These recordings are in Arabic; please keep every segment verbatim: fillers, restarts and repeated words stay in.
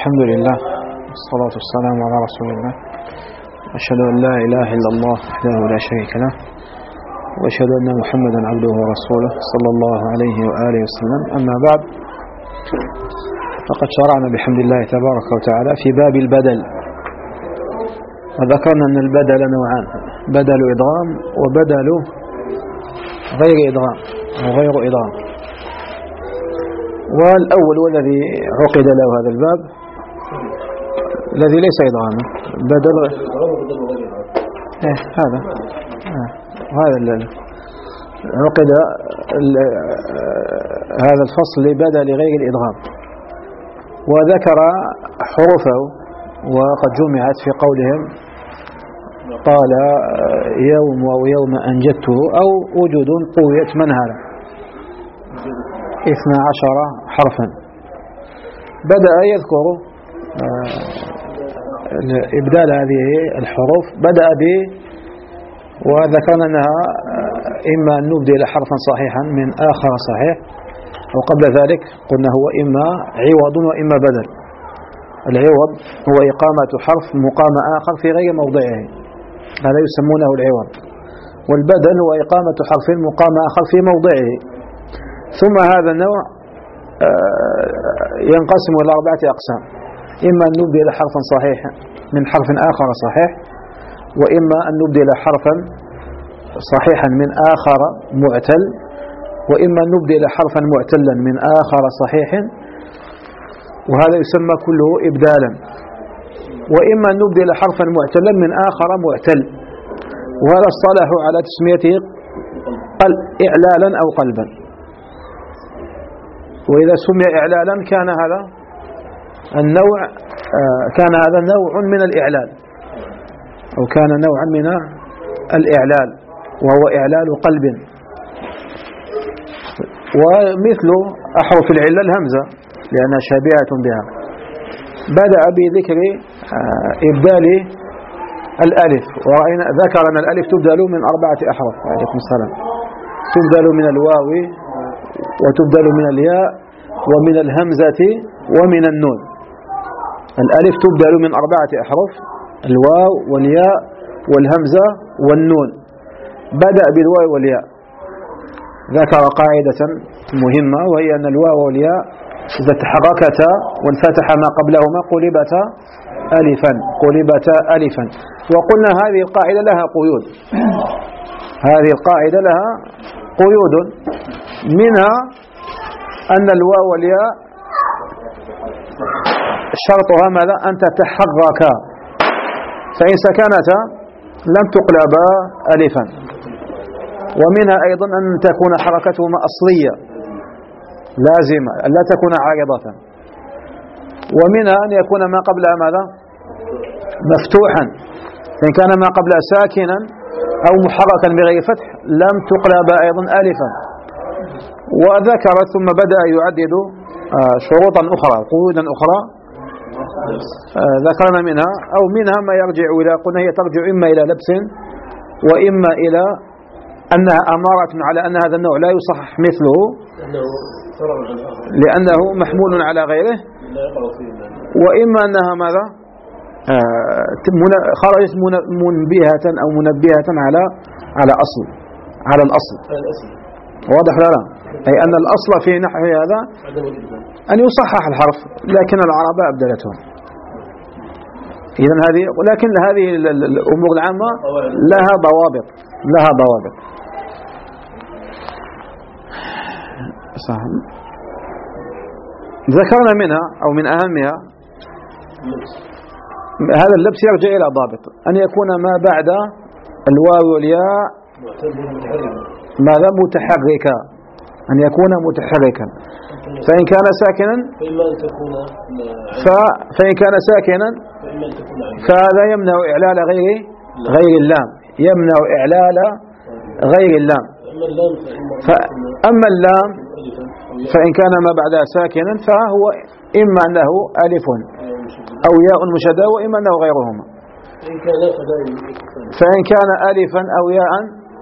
الحمد لله والصلاة والسلام على رسول الله. أشهد أن لا إله إلا الله وحده لا شريك له، وأشهد أن محمدا عبده ورسوله صلى الله عليه وآله وسلم. أما بعد، فقد شرعنا بحمد الله تبارك وتعالى في باب البدل، وذكرنا أن البدل نوعان: بدل إدغام وبدل غير إدغام أو غير إدغام. والأول والذي عقد له هذا الباب الذي ليس إدغاما، بدل إيه هذا آه. هذا عقد هذا الفصل لبدل غير الإدغام، وذكر حروفه وقد جمعت في قولهم قال يوم ويوم أنجدته أو وجود قويت منهلا اثنا عشر حرفا. بدأ يذكر إبدال هذه الحروف، بدأ ب وذكرنا أنها إما أن نبدل حرفا صحيحا من آخر صحيح، وقبل ذلك قلنا هو إما عوض وإما بدل. العوض هو إقامة حرف مقام آخر في غير موضعه، هذا يسمونه العوض. والبدل هو إقامة حرف مقام آخر في موضعه. ثم هذا النوع ينقسم إلى أربعة أقسام: إما أن نبدل حرفا صحيحا من حرف آخر صحيح، وإما أن نبدل حرفا صحيحا من آخر معتل، وإما أن نبدل حرفا معتلا من آخر صحيح، وهذا يسمى كله إبدالا. وإما أن نبدل حرفا معتلا من آخر معتل، وهذا اصطلح على تسميته إعلالا أو قلبا. وإذا سمي إعلالا كان هذا النوع كان هذا نوع من الإعلال، أو كان نوعا من الإعلال، وهو إعلال قلب. ومثل أحرف العلة الهمزة لأنها شابهة بها. بدأ بذكر إبدال الألف، ورأينا ذكر أن الألف تبدل من أربعة أحرف. عليكم السلام. تبدل من الواو، وتبدل من الياء، ومن الهمزة، ومن النون. الألف تبدل من أربعة أحرف: الواو والياء والهمزة والنون. بدأ بالواو والياء، ذكر قاعدة مهمة، وهي أن الواو والياء إذا تحركتا وانفتح ما قبلهما قلبتا ألفا قلبتا ألفا. وقلنا هذه القاعدة لها قيود، هذه القاعدة لها قيود، منها أن الواو والياء شرطها ماذا؟ أن تتحركا، فإن سكنتا لم تقلبا ألفا. ومنها أيضا أن تكون حركتهما أصلية لازمة، لا تكون عارضة. ومنها أن يكون ما قبلها ماذا؟ مفتوحا، فإن كان ما قبلها ساكنا أو محركا بغير فتح لم تقلب أيضا ألفا. وذكر ثم بدأ يعدد شروطا أخرى، قيودا أخرى ذكرنا منها، أو منها ما يرجع إلى، قلنا هي ترجع إما إلى لبس، وإما إلى أنها أمارة على أن هذا النوع لا يصحح مثله لأنه محمول على غيره، وإما أنها ماذا؟ خرجت منبهة أو منبهة على على أصل على الأصل. واضح لا لا؟ أي أن الأصل في نحو هذا أن يصحح الحرف، لكن العرب أبدلتهم. إذن هذه، ولكن هذه الأمور العامة لها ضوابط لها ضوابط صح. ذكرنا منها أو من أهمها هذا اللبس يرجع إلى ضابط: أن يكون ما بعد الواو والياء ماذا؟ متحركا، أن يكون متحركا. فإن كان ساكنا فإن كان ساكنا فهذا يمنع إعلال غير غير اللام، يمنع إعلال غير اللام. فأما اللام فإن كان ما بعدها ساكنا فهو إما أنه ألف أو ياء مشددة، وإما أنه غيرهما. فإن كان ألفا أو ياء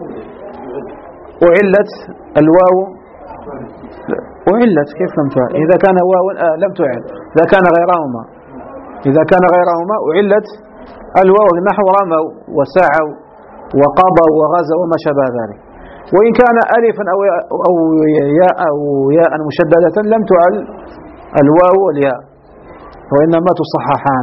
أعلت الواو، أعلت كيف لم تعل؟ إذا كان واو آه لم تعل، إذا كان غيرهما إذا كان غيرهما أعلت الواو نحو رموا وسعوا وقضوا وغزوا وما شابه ذلك. وإن كان ألفا أو أو ياء أو ياء مشددة لم تعل الواو والياء، وإنما تصححان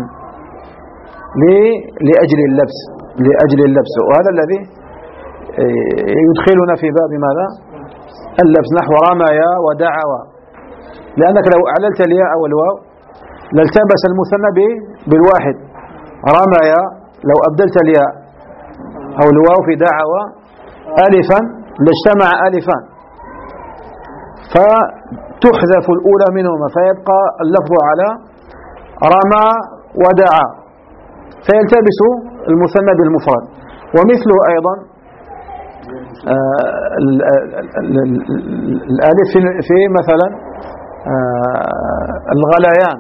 لأجل اللبس لأجل اللبس وهذا الذي يدخلنا في باب ماذا؟ اللبس، نحو رميا ودعوا، لأنك لو أعللت الياء والواو لالتبس المثنى بالواحد. رميا لو أبدلت الياء أو الواو في دعوا ألفا لاجتمع ألفان، فتحذف الأولى منهما فيبقى اللفظ على رمى ودعا، فيلتبس المثنى بالمفرد. ومثله أيضا الألف في مثلا الغليان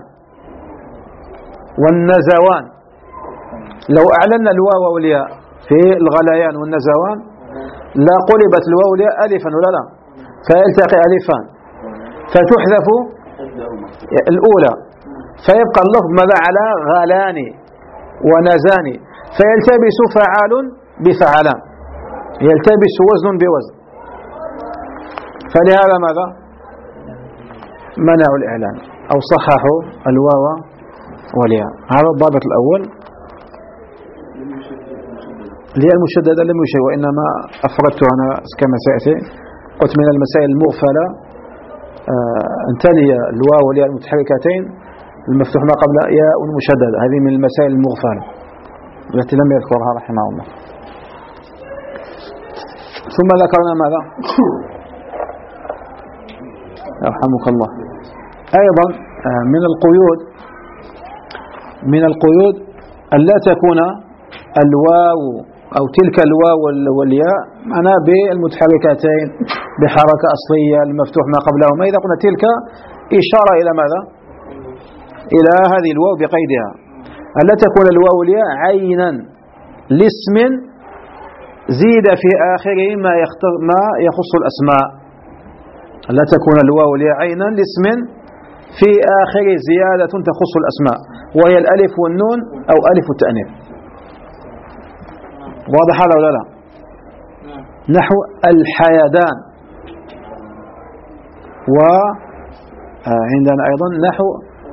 والنزوان، لو أعلنا الواو والياء في الغليان والنزوان لا قلبت الواو والياء ألفا ولا لا، فيلتقي ألفان فتحذف الأولى فيبقى اللفظ ماذا على غلاني ونزاني، فيلتبس فعال بفعلان، يلتبس وزن بوزن. فلهذا ماذا منعوا الإعلان أو صححوا الواو والياء. هذا الضابط الأول. الياء المشددة لم يشيء، وإنما أفردت أنا كما سيأتي، قلت من المسائل المغفلة أن تلي الواو والياء المتحركتين المفتوح ما قبل ياء مشددة، هذه من المسائل المغفلة التي لم يذكرها رحمه الله. ثم ذكرنا ماذا؟ يرحمك الله. أيضا من القيود من القيود أن لا تكون الواو أو تلك الواو والياء معناها بالمتحركتين بحركة أصلية المفتوح ما قبلهما. إذا قلنا تلك إشارة إلى ماذا؟ إلى هذه الواو بقيدها. أن لا تكون الواو والياء عينا لاسم زيد في آخره ما ما يخص الأسماء. أن لا تكون الواو والياء عينا لاسم في آخر زيادة تخص الأسماء، وهي الألف والنون أو ألف التأنيث. واضح هذا ولا لا؟ نحو الحيدان، وعندنا أيضا نحو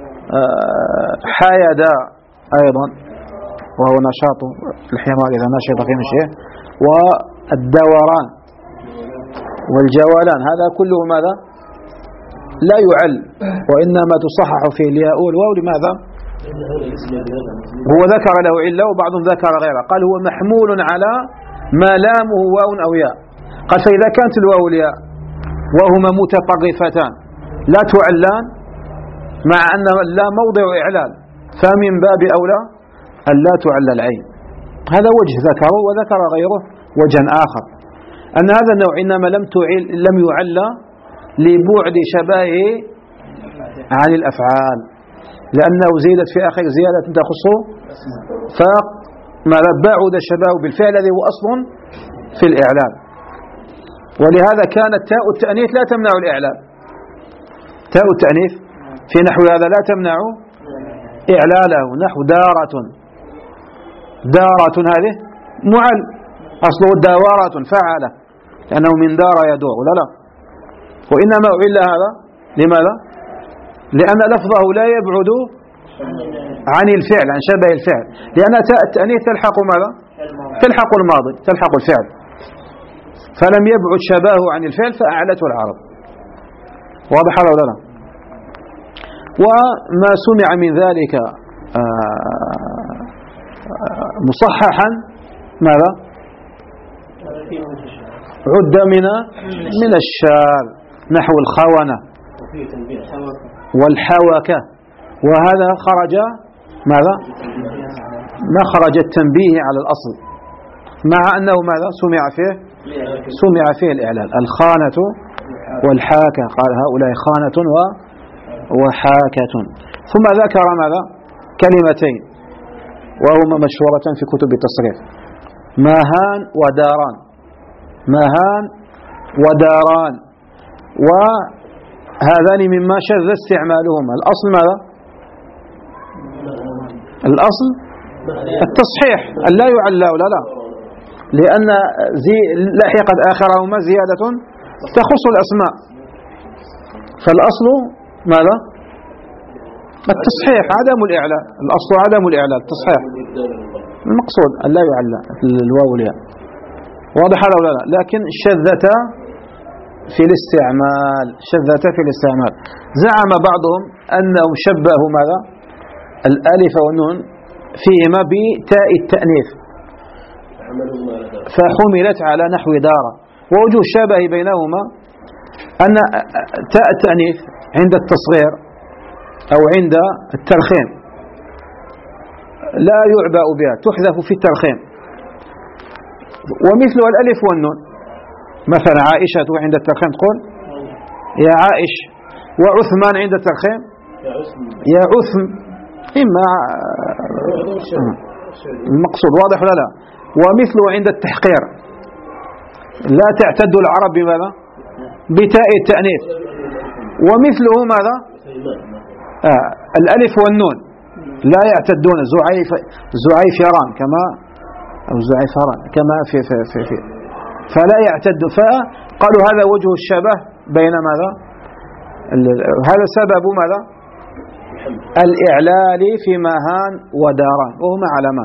حيدا أيضا، وهو نشاط الحمار إذا نشط في مشيه، والدوران والجولان، هذا كله ماذا؟ لا يعل، وإنما تصحح في الياء والواو. لماذا؟ هو ذكر له علة وبعضهم ذكر غيره، قال هو محمول على ما لامه واو أو ياء. قال فإذا كانت الواو والياء وهما متطرفتان لا تعلان مع أن لا موضع إعلال، فمن باب أولى أن لا تعل العين. هذا وجه ذكره، وذكر غيره وجه آخر، أن هذا النوع إنما لم تعل لم يعل لبعد شبهه عن الأفعال، لأنه زيدت في آخر زيادة تخصه، فما بعد الشبه بالفعل الذي هو أصل في الإعلال. ولهذا كانت تاء التأنيث لا تمنع الإعلال، تاء التأنيث في نحو هذا لا تمنع إعلاله. نحو دارة، دارة هذه معل، أصله داورة فعله، لأنه من دار يدور ولا لا، وإنما أعل هذا لماذا؟ لأن لفظه لا يبعد عن الفعل، عن شبه الفعل، لأن تاء التأنيث تلحق ماذا؟ تلحق الماضي، تلحق الفعل، فلم يبعد شبهه عن الفعل فأعلته العرب. واضح هذا ولا لا؟ وما سمع من ذلك مصححا ماذا؟ عد من من الشاذ، نحو الخونة والحوكة، وهذا خرج ماذا؟ ما خرج التنبيه على الأصل، مع أنه ماذا؟ سمع فيه سمع فيه الإعلال. الخانة والحاكة، قال هؤلاء خانة وحاكة. ثم ذكر ماذا؟ كلمتين وهما مشهورتان في كتب التصريف، ماهان وداران، ماهان وداران، وهذان مما شذ استعمالهما. الأصل ماذا؟ الأصل التصحيح أن لا يعلى ولا لا، لأن زي لحقت آخرهما زيادة تخص الأسماء، فالأصل ماذا؟ التصحيح، عدم الإعلاء، الأصل عدم الإعلاء، التصحيح المقصود أن لا يعلى الواو والياء. واضح هذا ولا لا؟ لكن شذة في الاستعمال، شذة في الاستعمال. زعم بعضهم أنهم شبهوا ماذا؟ الألف والنون فيهما بتاء التأنيث فحملت على نحو دار، ووجه الشبه بينهما أن تاء التأنيث عند التصغير أو عند الترخيم لا يعبأ بها، تحذف في الترخيم، ومثل الألف والنون. مثلا عائشة عند الترخيم تقول يا عائش، وعثمان عند الترخيم يا عثم، إما المقصود واضح ولا لا؟ ومثله عند التحقير لا تعتد العرب بماذا؟ بتاء التأنيث. ومثله ماذا؟ آه الألف والنون لا يعتدون، زعيف زعيفران كما أو زعيفران كما في في في, في فلا يعتد، فقالوا هذا وجه الشبه بين ماذا؟ هذا سبب ماذا؟ الإعلال في ماهان وداران، وهما علمان.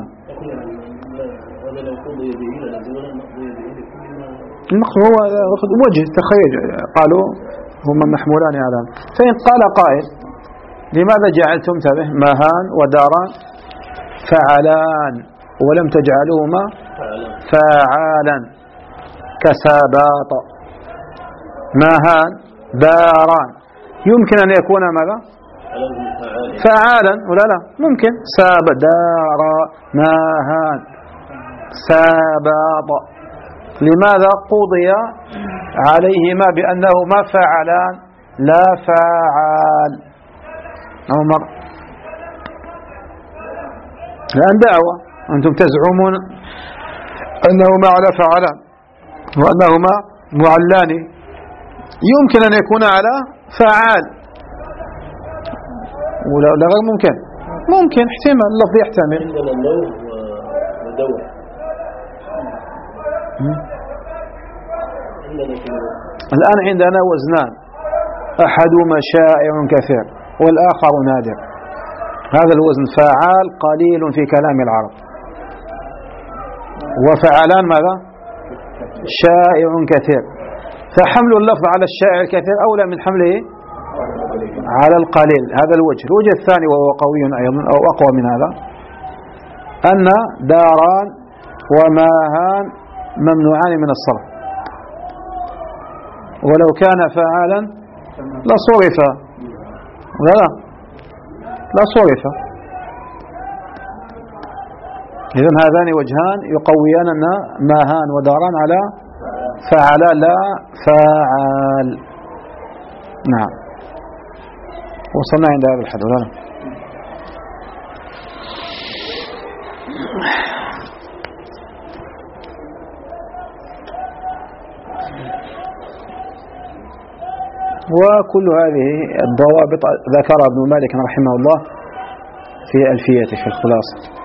المقصود هو وجه تخيل، قالوا هما محمولان على. فإن قال قائل لماذا جعلتم تبه ماهان وداران فعلان ولم تجعلوهما فعالا كساباط؟ ماهان داران يمكن أن يكون ماذا؟ فعالا ولا لا؟ ممكن. ساب دار ماهان ساباط. لماذا قضي عليهما بأنهما فعلان لا فعال؟ عمر الآن دعوة، أنتم تزعمون أنهما على فعلان وأنهما معلان، يمكن أن يكون على فعال ولا لا؟ غير ممكن، ممكن احتمال، اللفظ يحتمل. الآن عندنا وزنان، أحدهما شائع كثير والآخر نادر. هذا الوزن فعال قليل في كلام العرب، وفعلان ماذا؟ شائع كثير. فحمل اللفظ على الشائع الكثير أولى من حمله على القليل. هذا الوجه. الوجه الثاني وهو قوي أيضا أو أقوى من هذا، أن داران وماهان ممنوعان من الصرف، ولو كان فعالا لصرف، لا لصرف. إذن هذان وجهان يقويان أن ماهان وداران على فعلا لا فعال. نعم، وصلنا عند هذا الحد ولا لا؟ وكل هذه الضوابط ذكرها ابن مالك رحمه الله في ألفيته في الخلاصة.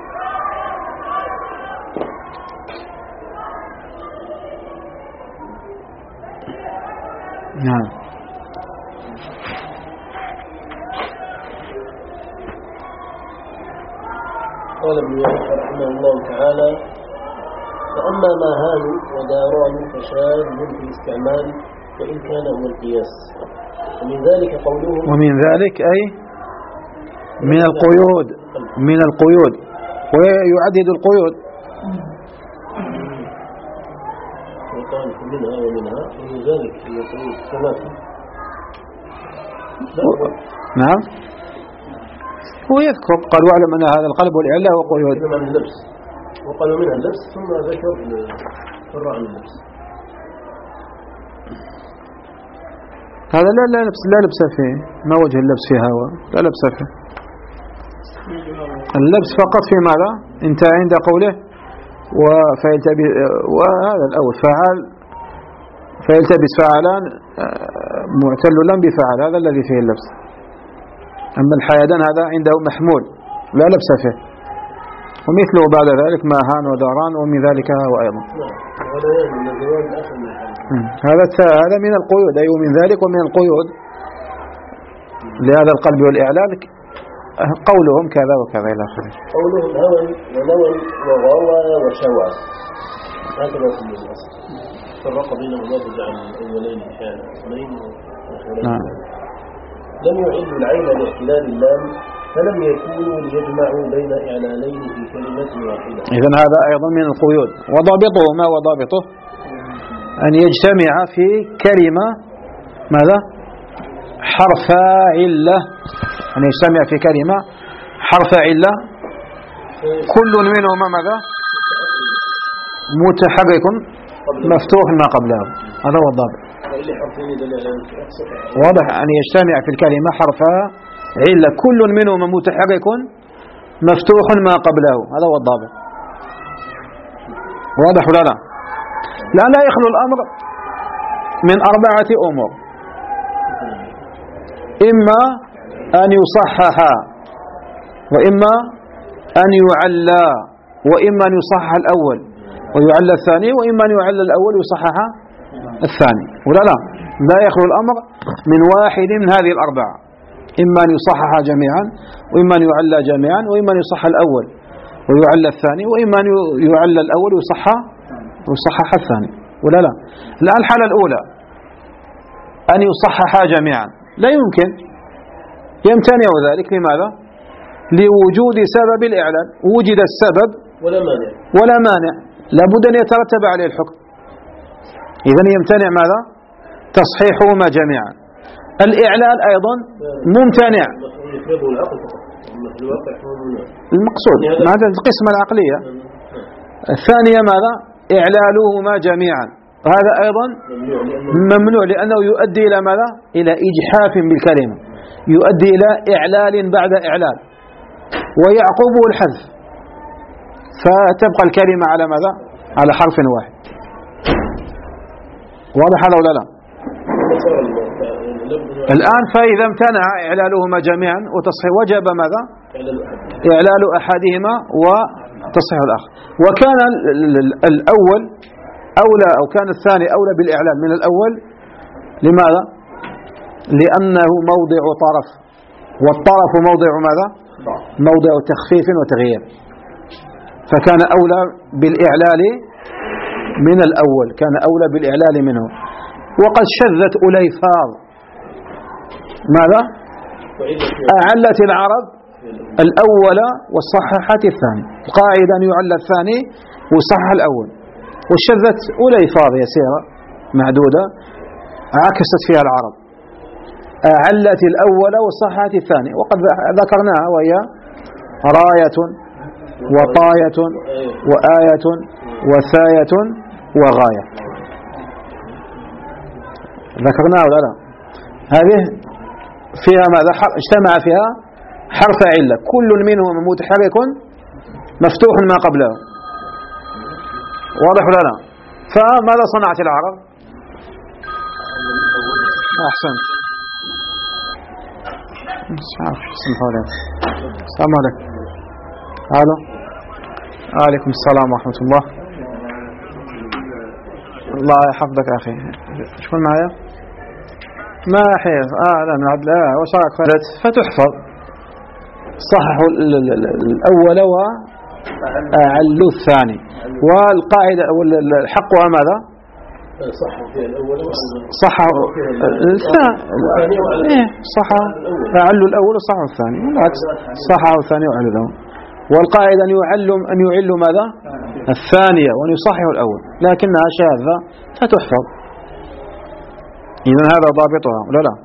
نعم. قال ابن مالك رحمه الله تعالى: فأما ماهان وداران فشاذ في الاستعمال وإن كان هو القياس. ومن ذلك قولهم ومن ذلك أي من القيود، من القيود، ويعدد القيود. وقال منها ومنها ومن ذلك هي قيود ثلاثة. نعم، هو يذكر قال واعلم أن هذا القلب والإعلى هو قيود. من اللبس، وقالوا منها اللبس، ثم ذكر فرع اللبس. هذا لا لا لبس لا لبس فيه، ما وجه اللبس في هوا؟ لا لبس فيه. اللبس فقط في ماذا؟ انت عند قوله وفيلتبس، وهذا الأول فعال فيلتبس فعلان معتل لم بفعل، هذا الذي فيه اللبس. أما الحيدان هذا عنده محمول لا لبس فيه، ومثله بعد ذلك ما هان وداران ومن ذلك هو أيضا. هذا هذا من القيود، أي من ذلك ومن القيود لهذا القلب والإعلان قولهم كذا وكذا إلى آخره. قولهم هوى ونوى وغوى وشوى هكذا في الأصل. فرق بينهما وجعل الأولين كان اثنين والآخرين. لم يعدوا العين لاحتلال اللام فلم يكونوا ليجمعوا بين إعلانين في كلمة واحدة. إذن هذا أيضا من القيود. وضابطه ما وضابطه أن يجتمع في كلمة ماذا؟ حرف علة، أن يجتمع في كلمة حرف علة كل منهما ماذا؟ متحرك مفتوح ما قبله، هذا هو الضابط. واضح أن يجتمع في الكلمة حرف علة كل منهما متحرك مفتوح ما قبله، هذا هو الضابط. واضح ولا لا؟ لا لا يخلو الأمر من أربعة أمور: إما أن يصحح، وإما أن يعلى، وإما أن يصحح الأول ويعلى الثاني، وإما أن يعلى الأول ويصحح الثاني. ولا لا؟ لا يخلو الأمر من واحد من هذه الأربعة: إما أن يصحح جميعا، وإما أن يعلى جميعا، وإما أن يصحح الأول ويعلى الثاني، وإما أن يعلى الأول ويصحح ويصحح الثاني. ولا لا؟ الآن الحالة الأولى أن يصحح جميعا لا يمكن، يمتنع ذلك. لماذا؟ لوجود سبب الإعلان. وجد السبب ولا مانع ولا مانع، لابد أن يترتب عليه الحكم. إذن يمتنع ماذا؟ تصحيحهما جميعا. الإعلان أيضا ممتنع. المقصود ماذا؟ القسمة العقلية. الثانية ماذا؟ إعلالهما جميعا، وهذا أيضا ممنوع لأنه يؤدي إلى ماذا؟ إلى إجحاف بالكلمة، يؤدي إلى إعلال بعد إعلال ويعقبه الحذف، فتبقى الكلمة على ماذا؟ على حرف واحد. واضح هذا ولا لا؟ الآن فإذا امتنع إعلالهما جميعا وتصحيح وجب ماذا؟ إعلال أحدهما وتصحيح الآخر. وكان الأول أولى أو كان الثاني أولى بالإعلان من الأول. لماذا؟ لأنه موضع طرف، والطرف موضع ماذا؟ موضع تخفيف وتغيير، فكان أولى بالإعلال من الأول، كان أولى بالإعلال منه. وقد شذت أليفاظ ماذا؟ أعلت العرب الأول وصححت الثاني. القاعدة أن يعلى الثاني وصحح الأول، وشذت أليفاظ يسيرة معدودة عكست فيها العرب، أعلت الأول وصححت الثاني. وقد ذكرناها وهي راية وطاية وآية وثاية وغاية، ذكرناها ولا لا؟ هذه فيها ماذا؟ اجتمع فيها حرف علة كل منهما متحرك مفتوح ما قبله. واضح ولا لا؟ فماذا صنعت العرب؟ أحسن. السلام عليكم. الو. عليكم السلام ورحمة الله. الله يحفظك أخي. شكون معايا؟ ما حيث آه لا من عبد الله وشارك فلت فتحفظ. صححوا الأول وأعل الثاني. والقاعدة والحقها ماذا؟ صحوا في الأول صحوا الثاني إيه صحوا أعلوا الأول وصحوا الثاني، بالعكس صحوا الثاني وأعلوا الأول. والقاعدة أن يعل أن يعل ماذا؟ الثانية وأن يصحح الأول، لكنها شاذة فتحفظ. إذن هذا ضابطها ولا لا؟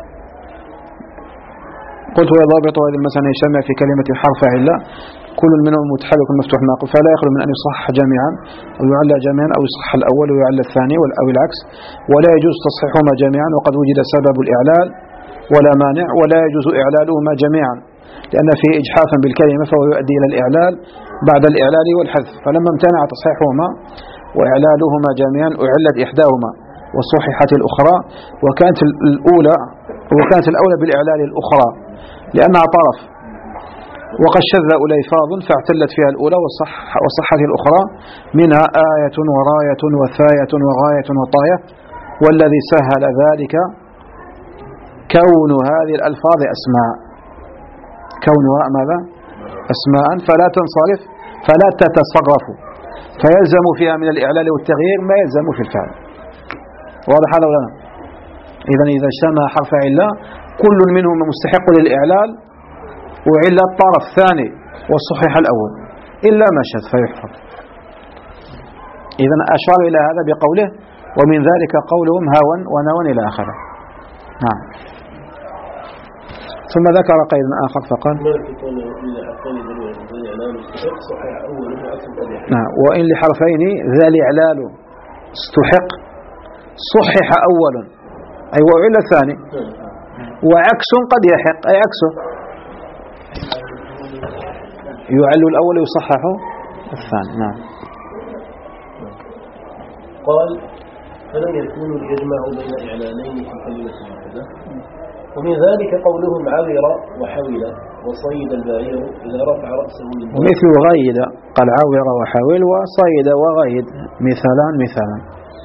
قلت هو ضابطها إذا مثلا يجتمع في كلمة حرف علة كل منهم متحرك مفتوح ناقص، فلا يخلو من أن يصحح جميعا أو يعلى جميعا أو يصحح الأول ويعلى الثاني أو العكس، ولا يجوز تصحيحهما جميعا وقد وجد سبب الإعلال ولا مانع، ولا يجوز إعلالهما جميعا لأن فيه إجحافا بالكلمة فهو يؤدي إلى الإعلال بعد الإعلال والحذف. فلما امتنع تصحيحهما وإعلالهما جميعا أعلت إحداهما وصححت الأخرى، وكانت الأولى وكانت الأولى بالإعلال الأخرى لأنها طرف، وقد شذ أليفاظ فاعتلت فيها الأولى وصح وصحت الأخرى، منها آية وراية وثاية وغاية وطاية، والذي سهل ذلك كون هذه الألفاظ أسماء، كونها ماذا؟ أسماء، فلا تنصرف فلا تتصرف، فيلزم فيها من الإعلال والتغيير ما يلزم في الفعل. واضح هذا ولا لا؟ إذن إذا اجتمع حرف علة كل منهما مستحق للإعلال وعلة الطرف الثاني والصحيح الأول إلا ما شذ فيحفظ. إذن أشار إلى هذا بقوله ومن ذلك قولهم هاوا ونوا إلى آخره. نعم. ثم ذكر قيد آخر فقال نعم وإن لحرفين ذا الإعلال استحق صحح أول أي وعلة الثاني، وعكس قد يحق أي عكسه، يعل الأول يصحح الثاني. نعم. قال فلم يكون الإجماع بين إعلانين في كلمة واحدة، ومن ذلك قولهم عور وحول وصيد البعير إذا رفع رأسه من ومثل غيد، قال عور وحول وصيد وغيد مثالان مثالا.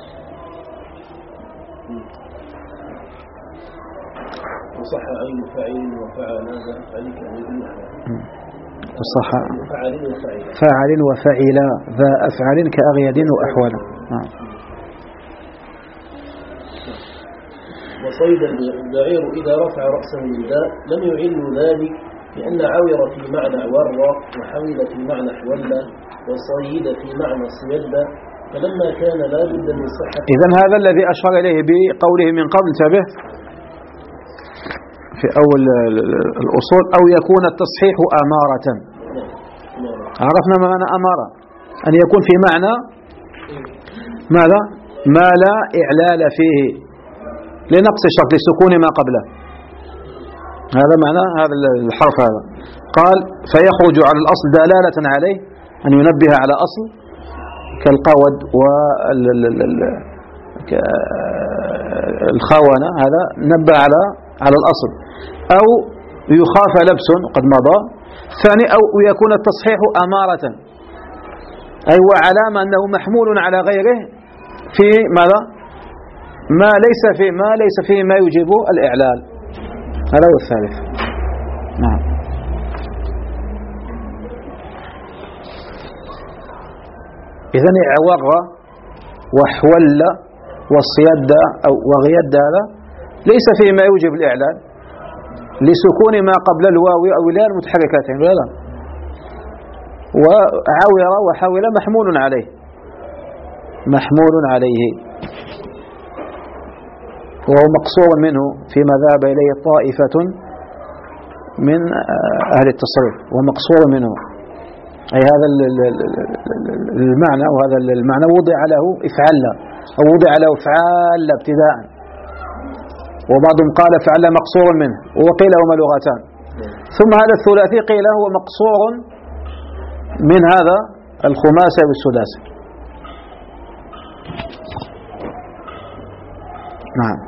وصح عين فاعل وفعل هذا فعلك أن وصح فاعل وفعل ذا أفعل كأغيد وأحوال. وصيد البعير إذا رفع رأسه من ذا لم يعل ذلك لأن عور في معنى ور وحول في معنى حول وصيد في معنى صيد، فلما كان لا بد من صحة. إذن هذا الذي أشار إليه بقوله من قبل انتبه في أول الأصول أو يكون التصحيح أمارة. عرفنا ما معنى أمارة، أن يكون في معنى ماذا؟ ما لا إعلال فيه لنقص الشرط لسكون ما قبله، هذا معنى هذا الحرف. هذا قال فيخرج على الأصل دلالة عليه، أن ينبه على أصل كالقود والخونة، هذا نبه على على الأصل، أو يخاف لبس قد مضى. ثاني أو يكون التصحيح أمارة أي وعلامة أنه محمول على غيره في ماذا؟ ما ليس فيه ما ليس فيه ما يجيب الإعلال. هذا هو الثالث. نعم. إذن عور وحول والصيد أو وغيد هذا ليس فيه ما يوجب الإعلال لسكون ما قبل الواو أو الياء المتحركتين، ولا وعور وحول محمول عليه محمول عليه وهو مقصور منه فيما ذهب إليه طائفة من أهل التصريف، ومقصور منه أي هذا المعنى، وهذا المعنى وضع له افعل أو وضع له افعال ابتداء، وبعضهم قال افعل مقصور منه، وقيل هما لغتان. ثم هذا الثلاثي قيل هو مقصور من هذا الخماسي والسداسي. نعم.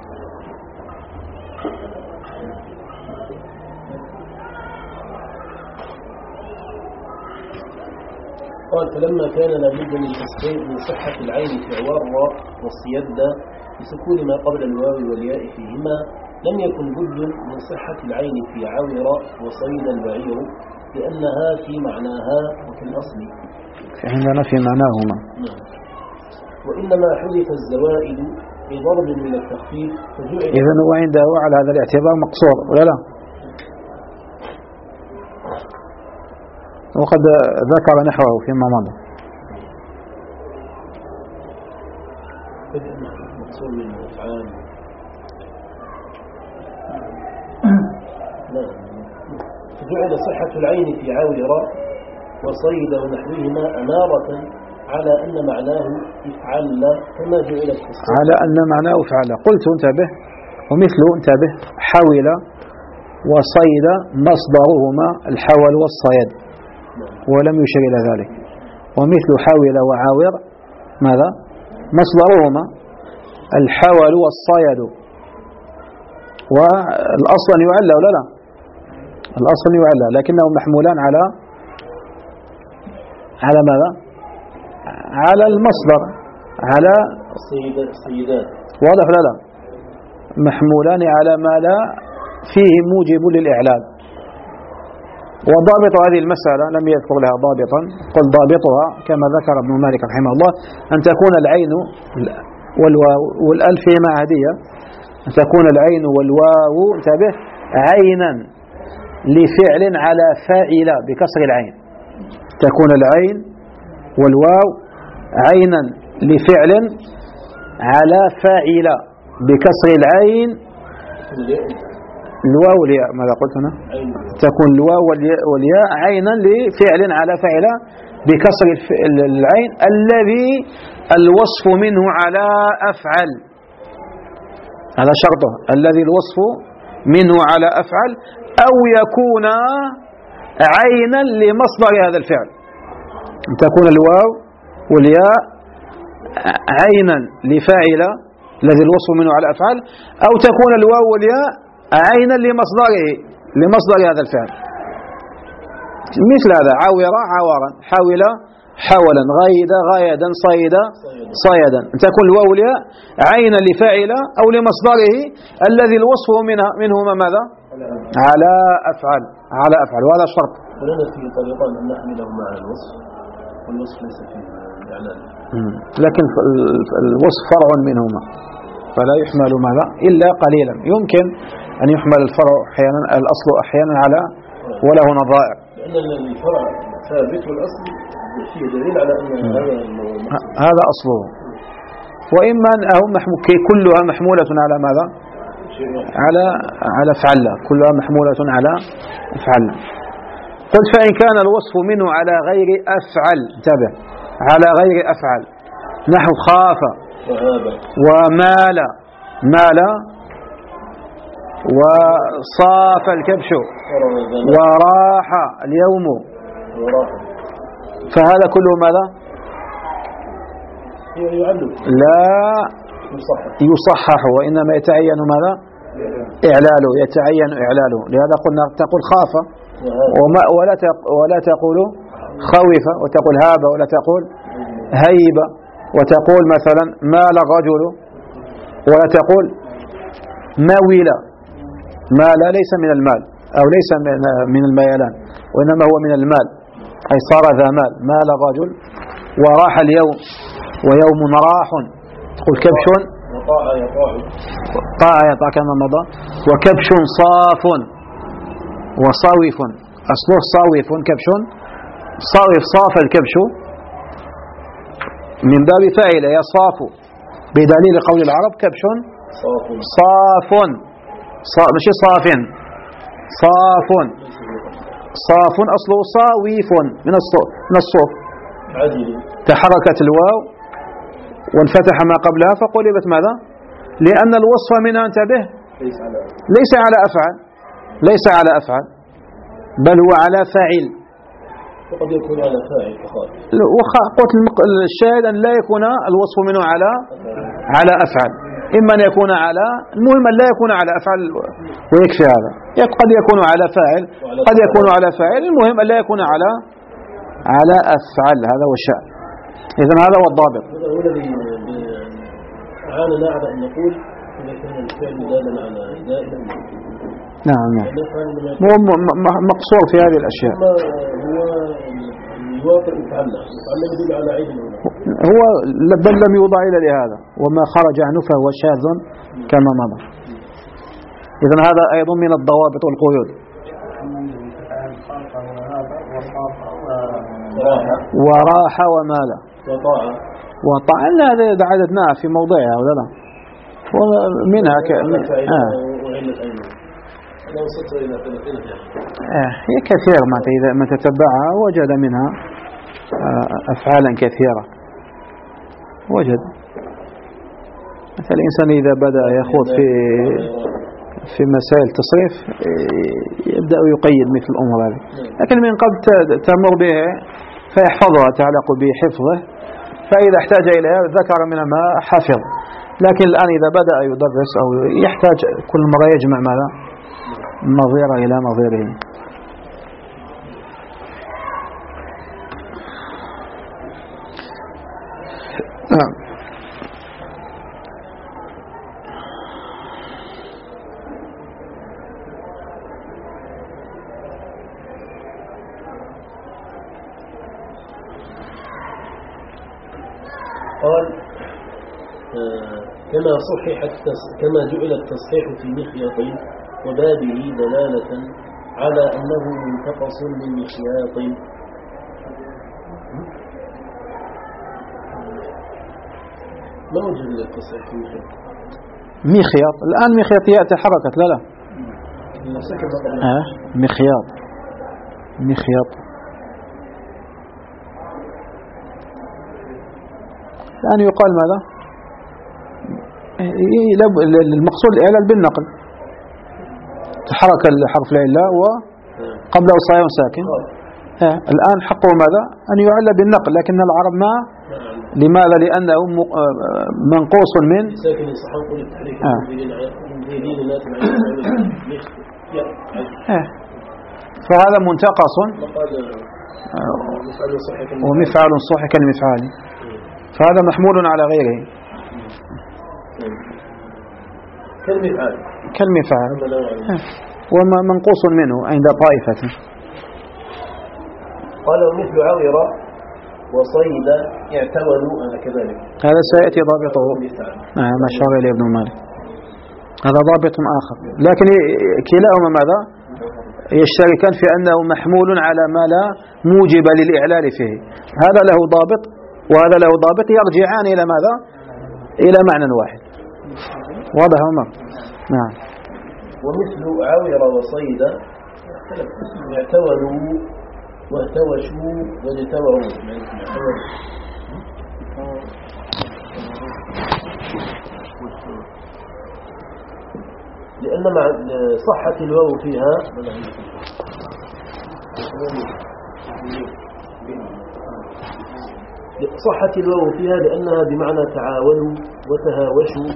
قال فلما كان لابد من تصحيح من صحة العين في عور والصيد بسكون ما قبل الواو والياء فيهما، لم يكن بد من صحة العين في عور وصيد البعير لأنها في معناها وفي الأصل عندنا في معناهما. وإنما حذف الزوائد بضرب من التخفيف فجعل. إذن هو عنده على هذا الاعتبار مقصور ولا لا؟ وقد ذكر نحوه فيما مضى. مقصور من الأفعال. فجعل صحة العين في عاورة وصيد ونحوهما أمارة على أن معناه افعل كما جعلت على أن معناه افعل. قلت انتبه ومثله انتبه حول وصيد مصدرهما الحول والصيد ولم يشر إلى ذلك، ومثل حول وعاور ماذا؟ مصدرهما الحول والصيد، والأصل أن يعلى ولا لا؟ الأصل يعلى لكنه محمولان على على ماذا؟ على المصدر، على السيدات. واضح لا لا محمولان على ما لا فيه موجب للإعلال. وضابط هذه المسألة لم يذكر لها ضابطا، قل ضابطها كما ذكر ابن مالك رحمه الله أن تكون العين والواو والألف هي معهدية، أن تكون العين والواو انتبه عينا لفعل على فاعل بكسر العين، تكون العين والواو عينا لفعل على فاعل بكسر العين. الواو والياء ماذا قلت هنا؟ تكون الواو والياء عينا لفعل على فاعل بكسر العين الذي الوصف منه على أفعل، هذا شرطه الذي الوصف منه على أفعل، أو يكون عينا لمصدر هذا الفعل، أن تكون الواو والياء عينا لفاعل الذي الوصف منه على أفعل، أو تكون الواو والياء عينا لمصدره لمصدر هذا الفعل. مثل هذا عاور عوارا، حاول حولا، غايد غايدا، صيد صيدا، أن تكون الواو والياء عينا لفاعل أو لمصدره الذي الوصف منها منهما ماذا؟ على أفعل على أفعل، وهذا شرط. ولنا في طريقان أن نحمله مع الوصف والوصف ليس فيه إعلان، لكن الوصف فرع منهما فلا يحمل ماذا إلا قليلا. يمكن أن يحمل الفرع أحيانا الأصل أحيانا على وله نظائر، لأن الفرع ثابت والأصل فيه دليل على أن هذا هذا أصله. وإما أنه كلها محمولة على ماذا؟ على على فعل، كلها محمولة على فعل. قلت فإن كان الوصف منه على غير أفعل، انتبه على غير أفعل، نحو خاف ومال، مال وصاف الكبش وراح اليوم، فهذا كله ماذا؟ لا يصحح، وإنما يتعين ماذا؟ إعلاله، يتعين إعلاله. لهذا قلنا تقول خاف وما ولا ولا تقول خوف، وتقول هاب ولا تقول هيب، وتقول مثلا مال الرجل ولا تقول ماويل. مال ليس من المال أو ليس من الميلان، وإنما هو من المال، أي صار ذا مال. مال الرجل وراح اليوم، ويوم راح، تقول كبش طاع يطاع كما مضى، وكبش صاف وصاوف، أصله صاوف كبش صاوف، صاف الكبش من باب فاعل يصاف، بدليل قول العرب كبش صاف، صاف مش صاف، صاف صاف أصله صاويف من من الصوف. تحركت الواو وانفتح ما قبلها فقلبت ماذا؟ لأن الوصف منها انتبه ليس على أفعل، ليس على أفعل بل هو على فاعل. وقد يكون على فاعل. قلت الشاهد أن لا يكون الوصف منه على على أفعل، إما أن يكون على، المهم أن لا يكون على أفعل ويكفي هذا. قد يكون على فاعل، قد يكون على فاعل، المهم أن لا يكون على على أفعل، هذا هو الشأن. إذن هذا هو الضابط. هذا هو الذي أعاننا على أن نقول إذا كان الفعل دالا على دائما. نعم نعم، هو مقصور في هذه الأشياء. هو يواطئ فعلنا، فعلنا يدل على عيد هو بل لم يوضع إلى لهذا، وما خرج عنه فهو شاذ كما مضى. إذن هذا أيضا من الضوابط والقيود. وراح ومال وطاع، هذا عددناه في موضعها ولا لا؟ ومنها ك... آه. آه. هي كثير ما إذا ما تتبعها وجد منها آه أفعالا كثيرة، وجد مثل الإنسان إذا بدأ يخوض في في مسائل التصريف يبدأ يقيد مثل الأمور هذه، لكن من قبل تمر به فيحفظها، تعلق بحفظه، فإذا احتاج إليها ذكر من ما حفظ. لكن الآن إذا بدأ يدرس أو يحتاج كل مرة يجمع ماذا؟ نظيره إلى نظيره. نعم. قال كما صحح كما جعل التصحيح في مخيط وبابه دلالة على أنه منتقص من مخياط. ما وجه التصحيح في مخيط؟ مخيط الآن مخيط يأتي حركة لا لا آه مخياط مخياط الآن يقال ماذا؟ المقصود الإعلال بالنقل، تحرك الحرف العلة وقبله صحيح ساكن. آه. الآن حقه ماذا؟ أن يعل بالنقل، لكن العرب ما لماذا؟ لأنه منقوص من آه. آه. فهذا منتقص آه. ومفعل صحيح كالمفعال، فهذا محمول على غيره كالمفعال كالمفعال ومنقوص منه عند طائفة. قال ومثل عويرة وصيد يعتبروا أنا كذلك، هذا سيأتي ضابطه نعم ما شار إليه ابن مالك، هذا ضابط آخر، لكن كلاهما ماذا يشتركان في أنه محمول على ما لا موجب للإعلال فيه، هذا له ضابط وهذا له ضابط يرجعان إلى ماذا؟ إلى معنى واحد. واضح عمر؟ نعم. ومثل عوير وصيد يعتولوا واهتوشوا واجتوعوا، لأن مع صحة الواو فيها صحة الواو فيها لأنها بمعنى تعاونوا وتهاوشوا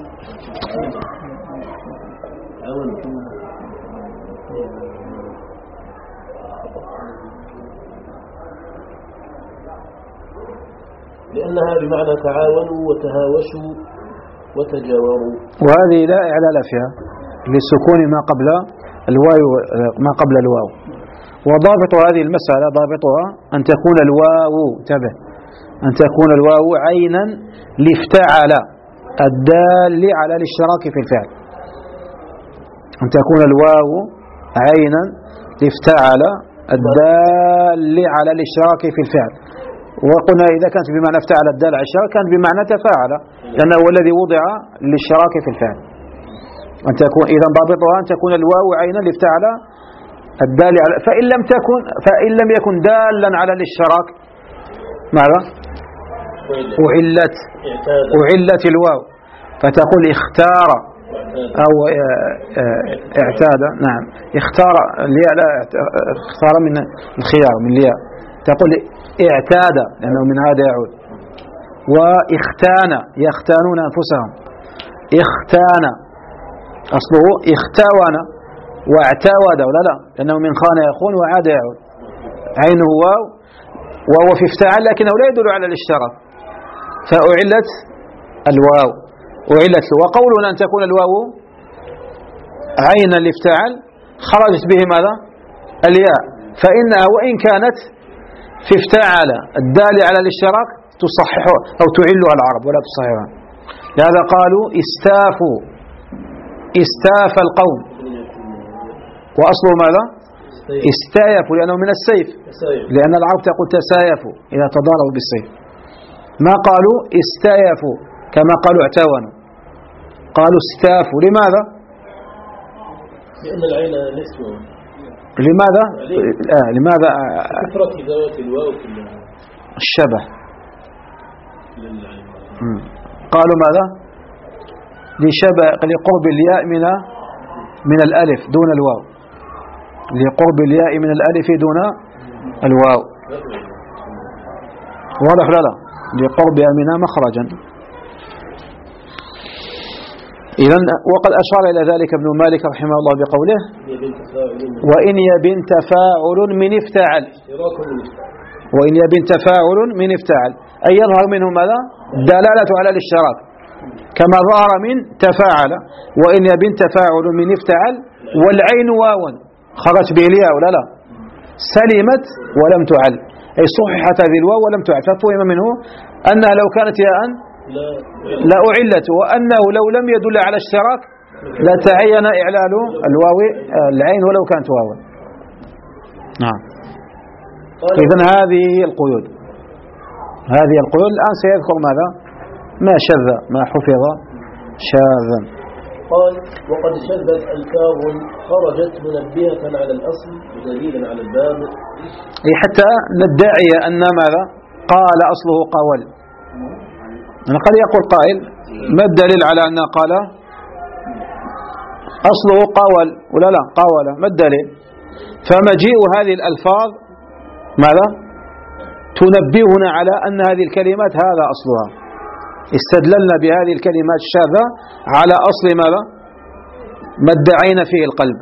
لأنها بمعنى تعاونوا وتهاوشوا وتجاوروا، وهذه لا إعلال فيها للسكون ما قبل الواو ما قبل الواو. وضابط هذه المسألة ضابطها أن تكون الواو تبه أن تكون الواو عينا لافتعل الدال على الاشتراك في الفعل، أن تكون الواو عينا لافتعل الدال على الاشتراك في الفعل. وقلنا إذا كانت بمعنى افتعل الدال على الاشتراك كان بمعنى تفاعل، لأنه هو الذي وضع للاشتراك في الفعل. أن تكون إذا ضابطها أن تكون الواو عينا لافتعل الدال على، فإن لم تكن فإن لم يكن دالا على الاشتراك ماذا؟ أعلت أعلت الواو، فتقول اختار أو اعتاد. نعم اختار الياء لا اختار من الخيار من الياء، تقول اعتاد لأنه من هذا يعود. واختان يختانون أنفسهم، اختان أصله اختاون واعتاود ولا لا، لأنه من خان يخون وعاد يعود، عينه واو وهو في افتعال لكنه لا يدل على الاشتراك، فأعلت الواو أعلت. وقولنا أن تكون الواو عينا لافتعل خرجت به ماذا؟ الياء، فإنها وإن كانت في افتعل الدال على الاشتراك تصحح أو تعلها العرب ولا تصححها. لهذا قالوا استافوا استاف القوم، وأصله ماذا؟ استايفوا لأنه من السيف، لأن العرب تقول تسايفوا إذا تضاربوا بالسيف. ما قالوا استايفوا كما قالوا اعتاونوا، قالوا استافوا. لماذا؟ لأن العين ليست لماذا؟ آه لماذا؟ كثرة ذوات الواو في الشبه. قالوا ماذا؟ لشبه لقرب الياء من من الألف دون الواو، لقرب الياء من الألف دون الواو. واضح لا لا؟ لقربها منها مخرجا. إذن وقد أشار إلى ذلك ابن مالك رحمه الله بقوله وإن يبن تفاعل من افتعل، وإن يبن تفاعل من افتعل، أن يظهر منه ماذا؟ دلالة على الاشتراك، كما ظهر من تفاعل، وإن يبن تفاعل من افتعل، والعين واو خرج به الياء ولا لا؟ سلمت ولم تعل، أي صححت هذه الواو ولم تعل، ففهم منه أنها لو كانت ياء لا أعلت، وأنه لو لم يدل على اشتراك لتعين إعلال الواو العين ولو كانت واوا. نعم. إذن هذه هي القيود، هذه القيود. الآن سيذكر ماذا؟ ما شذ، ما حفظ شاذا. قال: وقد شذت ألفاظ خرجت منبهة على الأصل ودليلا على الباب، حتى ندعي أن ماذا؟ قال أصله قول. يعني قد يقول قائل: ما الدليل على أن قال أصله قول ولا لا؟ قول، ما الدليل؟ فمجيء هذه الألفاظ ماذا؟ تنبهنا على أن هذه الكلمات هذا أصلها. استدللنا بهذه الكلمات الشاذة على أصل ماذا؟ ما ادعينا فيه القلب.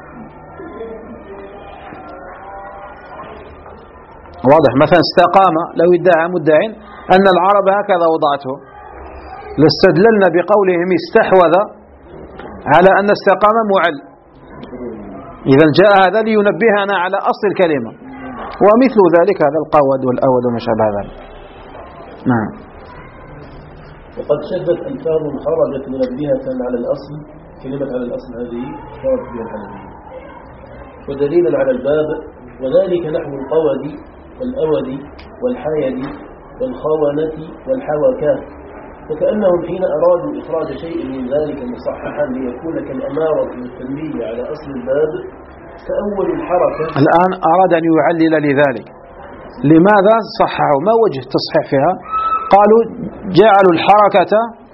واضح؟ مثلا استقام، لو ادعى مدع أن العرب هكذا وضعته، لاستدللنا بقولهم استحوذ على أن استقام معل. إذا جاء هذا لينبهنا على أصل الكلمة، ومثل ذلك هذا القود والأود وما شابه ذلك. نعم. وقد شذت ألفاظ خرجت منبهة على الأصل، كلمة على الأصل هذه خرجت بها الحنفية، ودليلا على الباب، وذلك نحو القود والأود والحيد والخونة والحوكة، وكأنهم حين أرادوا إخراج شيء من ذلك مصححا ليكون كالأمارة والتنبيه على أصل الباب تأول الحركة. الآن أراد أن يعلل لذلك، لماذا صححوا؟ ما وجه التصحيح فيها؟ قالوا جعلوا الحركة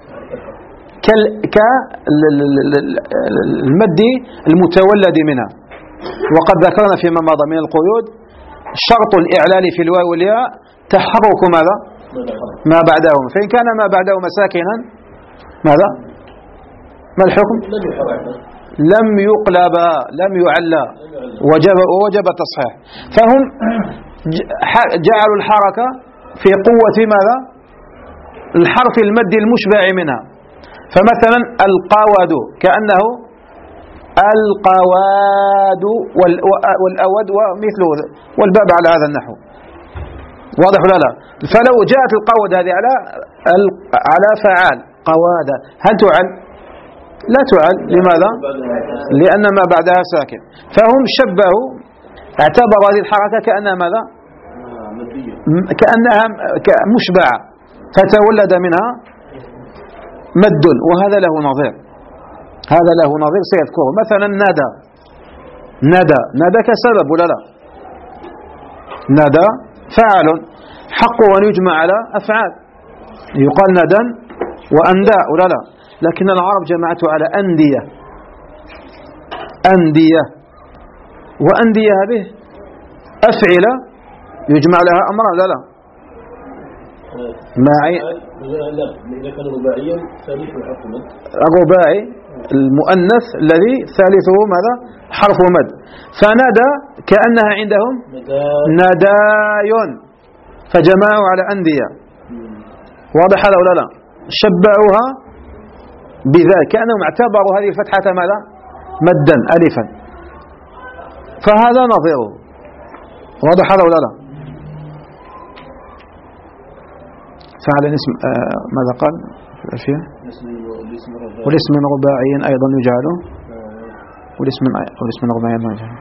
كالمد المتولد منها، وقد ذكرنا فيما مضى من القيود شرط الإعلال في الواو والياء تحرك ماذا؟ ما بعدهما، فإن كان ما بعدهما ساكنا ماذا؟ ما الحكم؟ لم يقلب، لم يعلى، وجب وجب التصحيح. فهم جعلوا الحركة في قوة ماذا؟ الحرف المد المشبع منها. فمثلا القواد كأنه القواد والأود ومثله، والباب على هذا النحو. واضح ولا لا؟ فلو جاءت القود هذه على على فعال قواد، هل تعل؟ لا تعل. لماذا؟ لأن ما بعدها ساكن. فهم شبهوا، اعتبروا هذه الحركة كأنها ماذا؟ كأنها مشبعة، فتولد منها مد، وهذا له نظير، هذا له نظير سيذكره. مثلا نادى، نادى نادى كسبب ولا لا؟ نادى فعل، حقه أن يجمع على أفعال، يقال ندى وأنداء ولا لا؟ لكن العرب جمعته على أندية، أندية، وأندية هذه أفعلة يجمع لها أمرا لا لا؟ معي؟ لا، إذا كان رباعيا ثالثه حرف مد. الرباعي المؤنث الذي ثالثه ماذا؟ حرف مد. فندى كأنها عندهم نداي، فجمعوا على أندية. واضح هذا ولا لا؟ شبعوها بذلك، كأنهم اعتبروا هذه الفتحة ماذا؟ مدا ألفا، فهذا نظيره. واضح هذا ولا لا؟ فعل اسم آه ماذا قال في الألفية؟ والاسم رباعي أيضا يجعل، والاسم والاسم رباعي أيضا يجعل،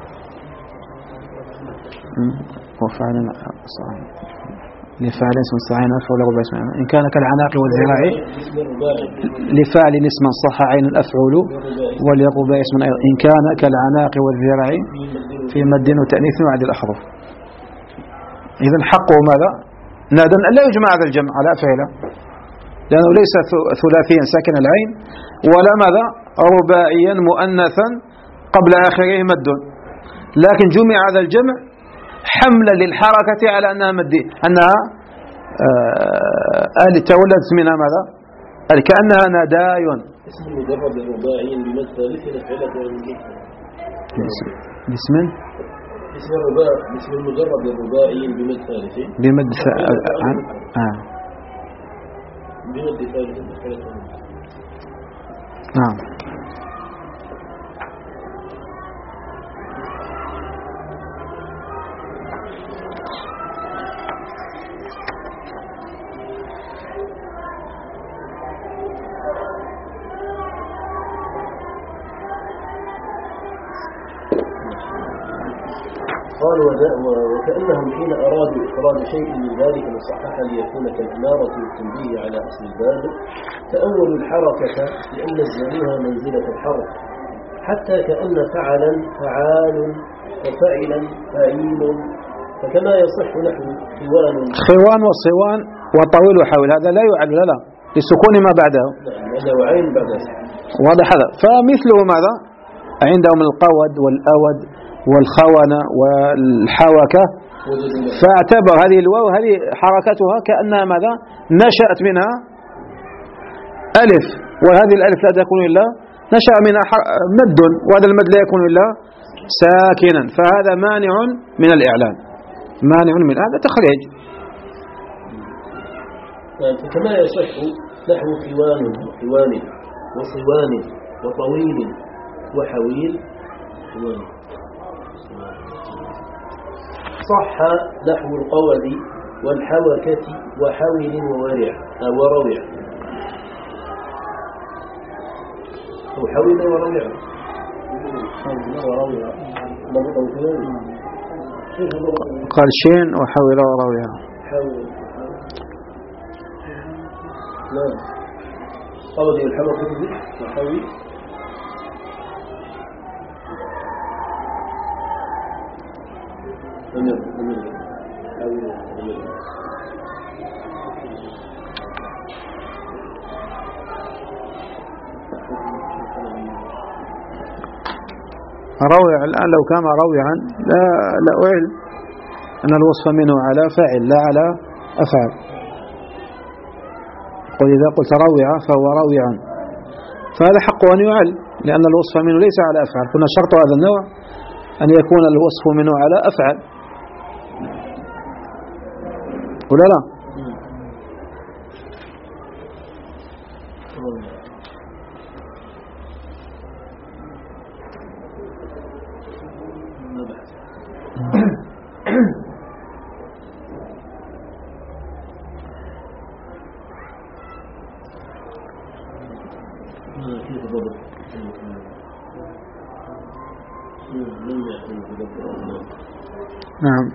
وفعل صحيح لفعل اسم صحيح أفعل رباعي اسم، إن كان كالعناق والذراع لفعل اسما صح عين أفعل وللرباعي اسم أيضا، إن كان كالعناق والذراع في مد وتأنيث وعد الأحرف. إذن حقه ماذا؟ نادى لا يجمع هذا الجمع على أفعله، لأنه ليس ثلاثيا ساكن العين، ولا ماذا؟ رباعيا مؤنثا قبل آخره مد، لكن جمع هذا الجمع حملا للحركة على أنها مد، أنها أهل تولدت منها ماذا؟ كأنها ناداي. اسم مجرد الرباعي بمد ثالث الأفعلة والمجيء. اسم اسم الرباع، اسم المجرد الرباعي بمد ثالث بمد آه. من الدفاع المشكلة. نعم. قال وكأنهم حين أرادوا إخراج شيء من ذلك مصححا ليكون كالإمارة والتنبيه على أصل الباب تأولوا الحركة لأن الزموها منزلة الحرف حتى كأن فعلا فعال وفعلا فعيل فكما يصح نحو خوان خوان وصوان وطويل وحول هذا لا يعل لا لا لسكون ما بعده لأنه عين بعد واضح هذا. فمثله ماذا عندهم القود والأود والخونة والحوكة فاعتبر هذه الواو هذه حركتها كأنها ماذا نشأت منها ألف وهذه الألف لا تكون إلا نشأ منها مد وهذا المد لا يكون إلا ساكنا فهذا مانع من الإعلان مانع من هذا تخريج. كما يصح نحو خوان وخوان وصوان وطويل وحويل صح نحو القود والحوكة وحول وورع وروع أو حول وروع قال شين وحول وروع حول نعم قود والحوكة وحول روع الآن لو كان روعا لا لا أعل أن الوصف منه على فاعل لا على أفعل. قل إذا قلت روع فهو روعا فهذا حق أن يعل لأن الوصف منه ليس على أفعل. كنا شرط هذا النوع أن يكون الوصف منه على أفعل ولا لا؟ نعم.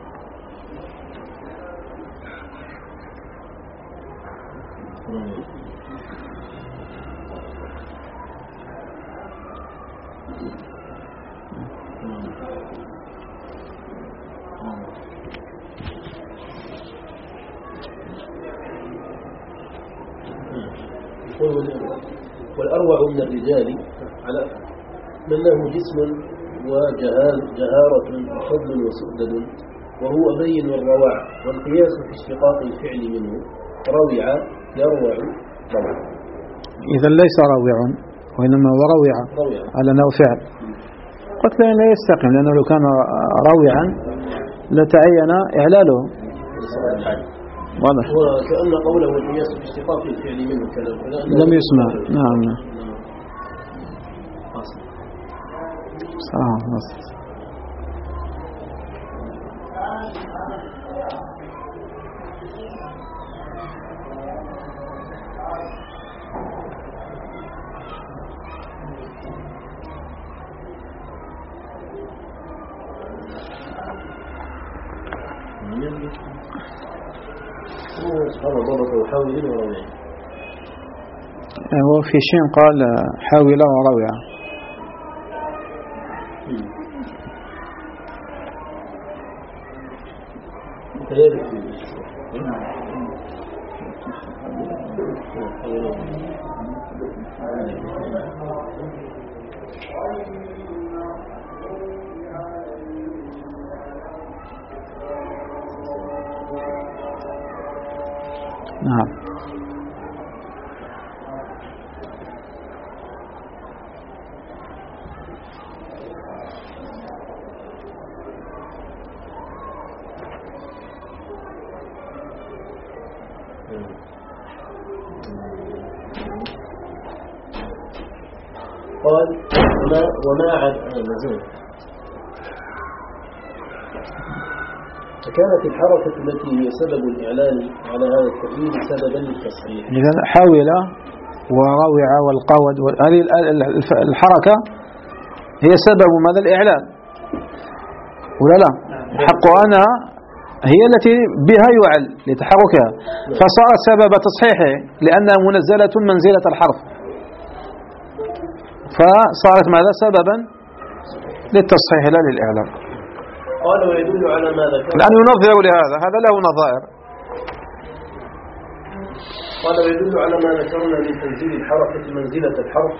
والأروع من الرجال على من له جسم وجهارة وفضل وسؤدد وهو بين الروع والقياس في اشتقاق الفعل منه روع يروع روع. إذا ليس روع وإنما هو روع على أنه فعل. قلت له لا يستقيم لأنه لو كان روعا لتعين إعلاله واضح. وكأن قوله القياس في اشتقاق الفعل منه لم يسمع. نعم نعم صح. هو في شيء قال حاول وروع. نعم. قال وما, وما عد آه فكانت الحركة التي هي سبب الإعلان على هذا التأويل سببا للتصحيح. إذن حاولة وروعة والقود هذه الحركة هي سبب ماذا الإعلان ولا لا؟ حق أنا هي التي بها يعل لتحركها فصارت سبب تصحيحه لأنها منزلة منزلة الحرف فصارت ماذا سببا للتصحيح لا للإعلان. قال ويدل على ما ذكر الآن ينظر لهذا هذا له نظائر. قال ويدل على ما ذكرنا من تنزيل الحركة منزلة الحرف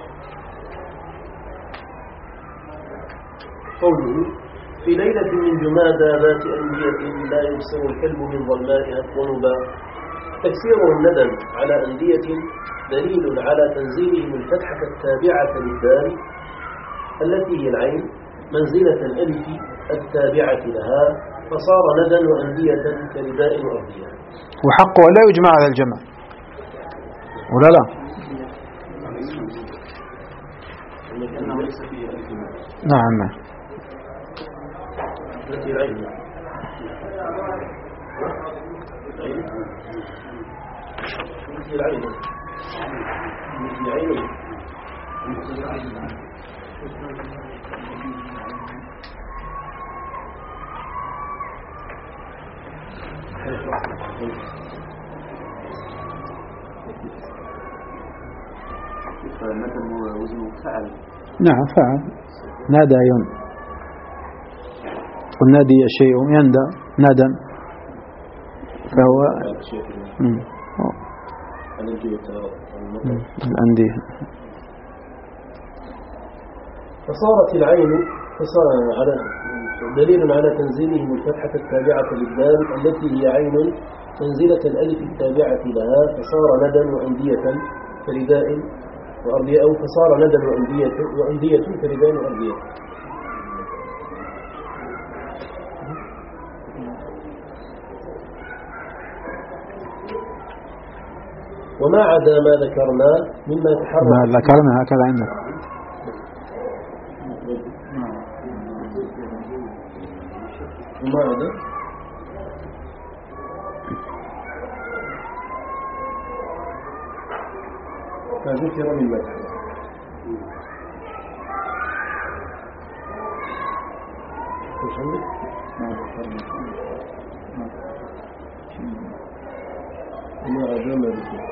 قوله في ليلة من جمادى ذات أندية لا يبصر الكلب من ظلمائها ونبا. تكسيره الندم على أندية دليل على تنزيلهم الفتحة التابعة للدال التي هي العين منزلة الألف التابعة لها فصار ندى وأندية كرداء وأردية. وحقه لا يجمع على الجمع ولا لا؟ نعم التي العين التي العين التي عين فالندم هو وزنه فعل. نعم فعل نادى ين والنادي شيء يندى نادى فهو الأندية. فصارت العين فصار على دليل على تنزيلهم الفتحة التابعة للدال التي هي عين منزلة الألف التابعة لها فصار ندى وأندية كرداء وأردية أو فصار ندى وأندية وأندية كرداء وأردية. وما عدا ما ذكرنا مما تحرك ما ذكرنا هكذا عندك وما عدا ما ذكر مما تحرك ايش عندك؟ وما عدا ما ذكر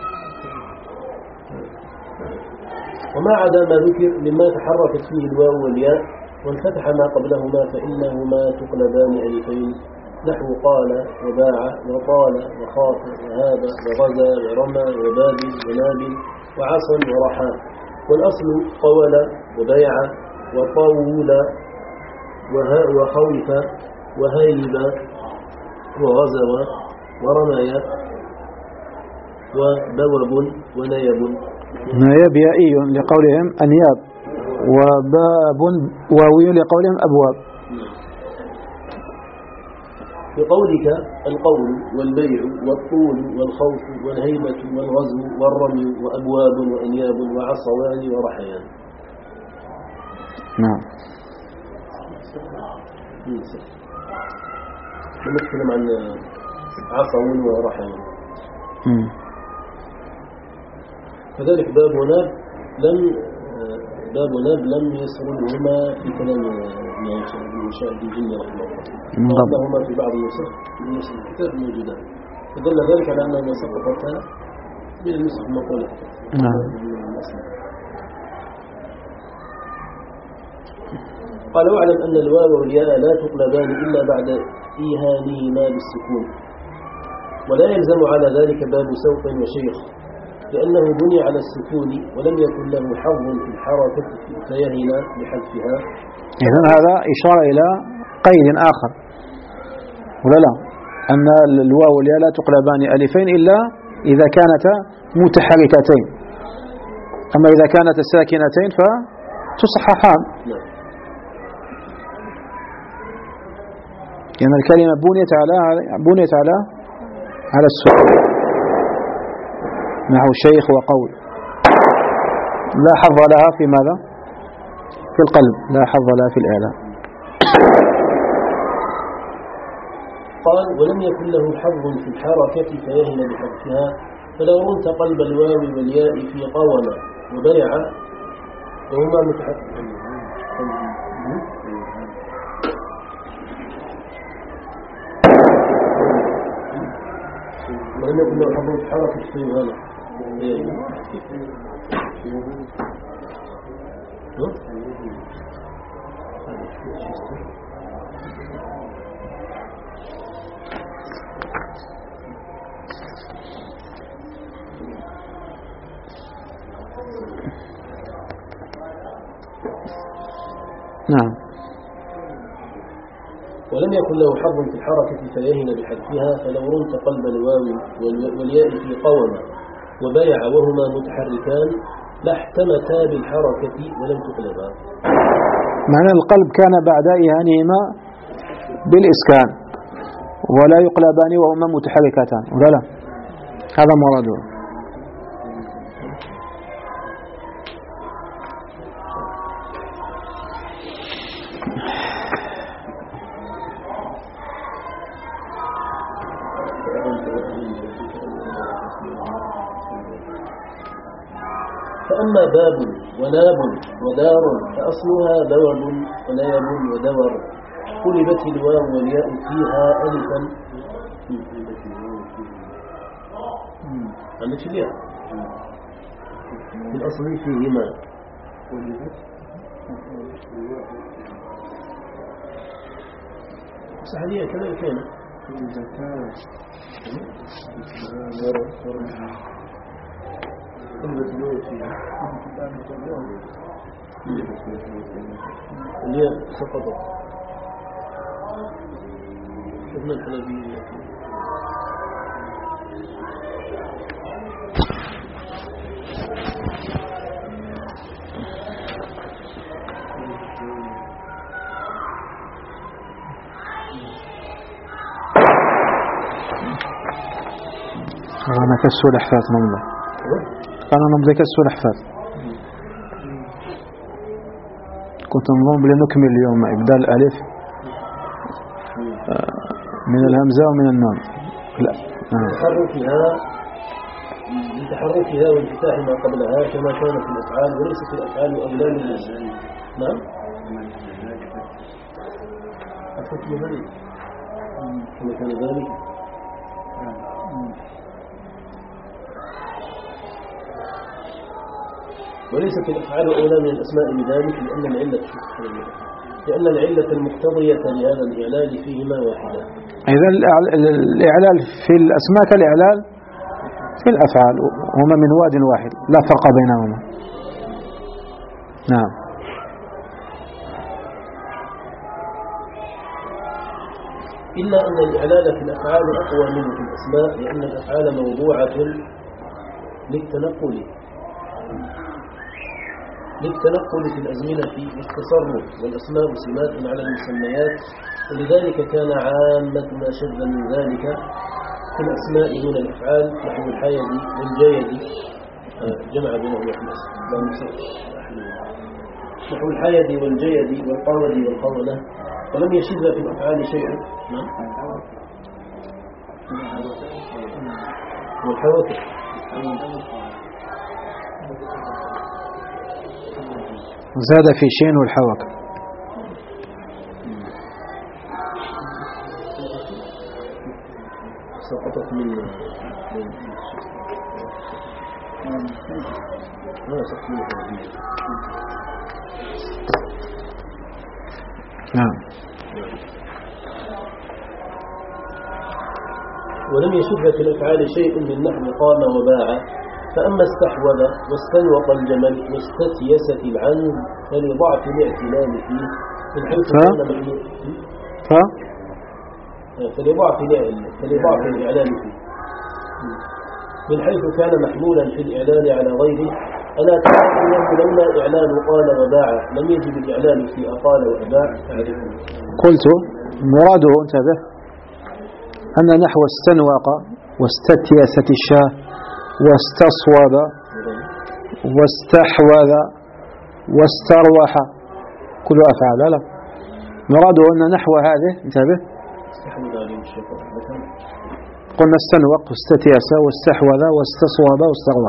وما عدا ما ذكر مما تحركت فيه الواو والياء وانفتح ما قبلهما فإنهما تقلبان ألفين نحو قال وباع وطال وخاف وهاب وغزى ورمى وباب وناب وعصى ورحى. والأصل قول وبيع وطول وخوف وهيب وغزو ورمي وبوب ونيب. نياب يائي لقولهم أنياب وباب واوي لقولهم أبواب. بقولك القول والبيع والطول والخوف والهيبة والغزو والرمي وأبواب وأنياب وعصوان ورحيان. نعم. نتكلم عن عصو ورحيان. كذلك باب وناب لم باب وناب لم يسردهما في كلام المشاهد الجن رحمه الله لهما في بعض النسخ من نسخ الكتاب موجودان فدل ذلك على أنهما سقطتا من النسخ المقولة. قال واعلم أن الواو والياء لا تقلبان إلا بعد إيهانهما بالسكون ولا يلزم على ذلك باب سوق وشيخ لأنه بني على السكون ولم يكن له حظ في الحركة فيهن بحذفها. إذن هذا إشارة إلى قيد آخر ولا لا أن الواو والياء لا تقلبان ألفين إلا إذا كانتا متحركتين أما إذا كانتا ساكنتين فتصححان. لأن يعني الكلمة بنيت على بنيت على على السكون نحو شيخ وقول لا حظ لها في ماذا؟ في القلب، لا حظ لها في الإعلان. قال ولم يكن له حظ في الحركة فيهن بحذفها فلو رنت قلب الواو والياء في قوم وبرع وهما متحركان ولم يكن له حظ في الحركة فيهن نعم. ولم يكن له حظ في الحركة فيهن بحذفها فلو رنت قلب الواو والياء في قوم وبيع وهما متحركان لاحتمتا بالحركة ولم تقلبا. معنى القلب كان بعد إهانهما بالإسكان ولا يقلبان وهما متحركتان ولا لا؟ هذا مراده. فأما باب وناب ودار فأصلها بوب وناب ودور قلبت الواو والياء فيها ألفا عندك الياء في الأصل فيهما صحيح كذلك كان الياء سقطت شفنا الحلبية أنا كسو الأحفاد مملا أنا نمضي كسو الأحفاد كنت نظن بلي نكمل اليوم إبدال الألف من الهمزة ومن النون لا تحركها لتحركها وانفتاح ما قبلها كما كان في الأفعال وليست الأفعال أولى من الناس. نعم الحكم ذلك كما كان ذلك وليست الأفعال أولى من الأسماء بذلك لأن العلة لأن العلة المقتضية لهذا الإعلال فيهما واحدة. إذا الإعلال في الأسماء كالإعلال في الأفعال هما من واد واحد لا فرق بينهما. نعم. إلا أن الإعلال في الأفعال أقوى منه في الأسماء لأن الأفعال موضوعة للتنقل للتنقل في الأزمنة والتصرف والأسماء سمات على المسميات ولذلك كان عامة ما شذ من ذلك في الأسماء دون الأفعال نحو الحيد والجيد جمع بينهما في الأسماء نحو الحيد والجيد والقود والقولة ولم يشذ في الأفعال شيء والحوكة زاد في شين والحوكة سقطت من ما سقط من نعم. ولم يشذ في الأفعال شيء من نحو قام وباع فأما استحوذ واستنوط الجمل واستتيست العنز فلضعف الاعتلال فيه من حيث كان محمول ف فلضعف فلضعف الإعلان فيه من حيث كان محمولا في الإعلان على غيره ألا تعرف أنه لولا إعلان قال وباع لم يجب الإعلان في أقال وأباع تعرفه. قلت مراده انتبه أن نحو استنوق واستتيست الشاه واستصوب واستحوذ واستروح كل أفعال. لا مراده أن نحو هذه انتبه قلنا استنوق واستتيس واستحوذ واستصوب واستروح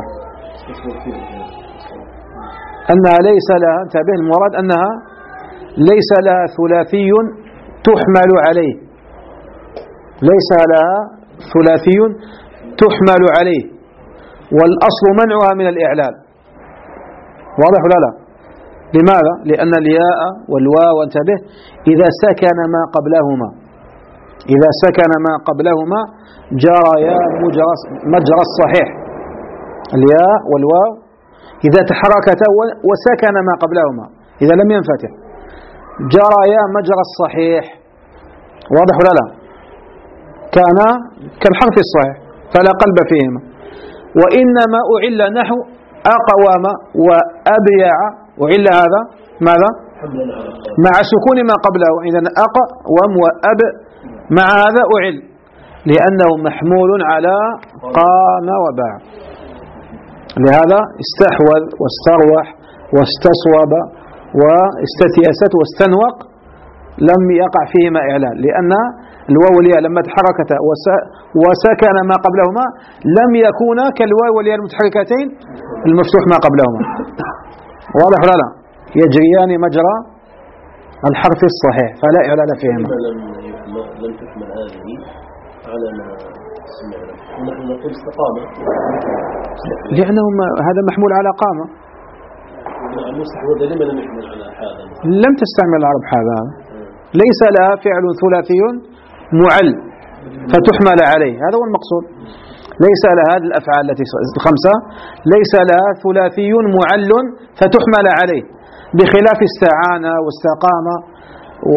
أنها ليس لها انتبه المراد أنها ليس لها ثلاثي تحمل عليه، ليس لها ثلاثي تحمل عليه، والأصل منعها من الإعلال. واضح ولا لا؟ لماذا؟ لأن الياء والواو انتبه إذا سكن ما قبلهما إذا سكن ما قبلهما جريا مجرى الصحيح. الياء والواو إذا تحركتا وسكن ما قبلهما إذا لم ينفتح جريا مجرى الصحيح. واضح ولا لا؟ كان كالحرف الصحيح فلا قلب فيهما. وإنما أعل نحو أقوام وأبيع، أعل هذا ماذا؟ مع سكون ما قبله. إذن أقوم وأب مع هذا أعل لأنه محمول على قام وباع. لهذا استحوذ واستروح واستصوب واستتيست واستنوق لم يقع فيهما إعلان، لأن الواو والياء لما تحركتا وسكن ما قبلهما لم يكونا كالواو والياء المتحركتين المفتوح ما قبلهما. واضح ولا لا؟ يجريان مجرى الحرف الصحيح فلا إعلان فيهما. لم تحمل هذه على ما سمعنا نحن نقول استقامة لأنه هذا محمول على قامة. المستحوذ لما لم يحمل على هذا؟ لم تستعمل العرب هذا، ليس لها فعل ثلاثي معل فتحمل عليه، هذا هو المقصود. ليس لها هذه الأفعال التي الخمسة ليس لها ثلاثي معل فتحمل عليه بخلاف استعانة واستقامة و...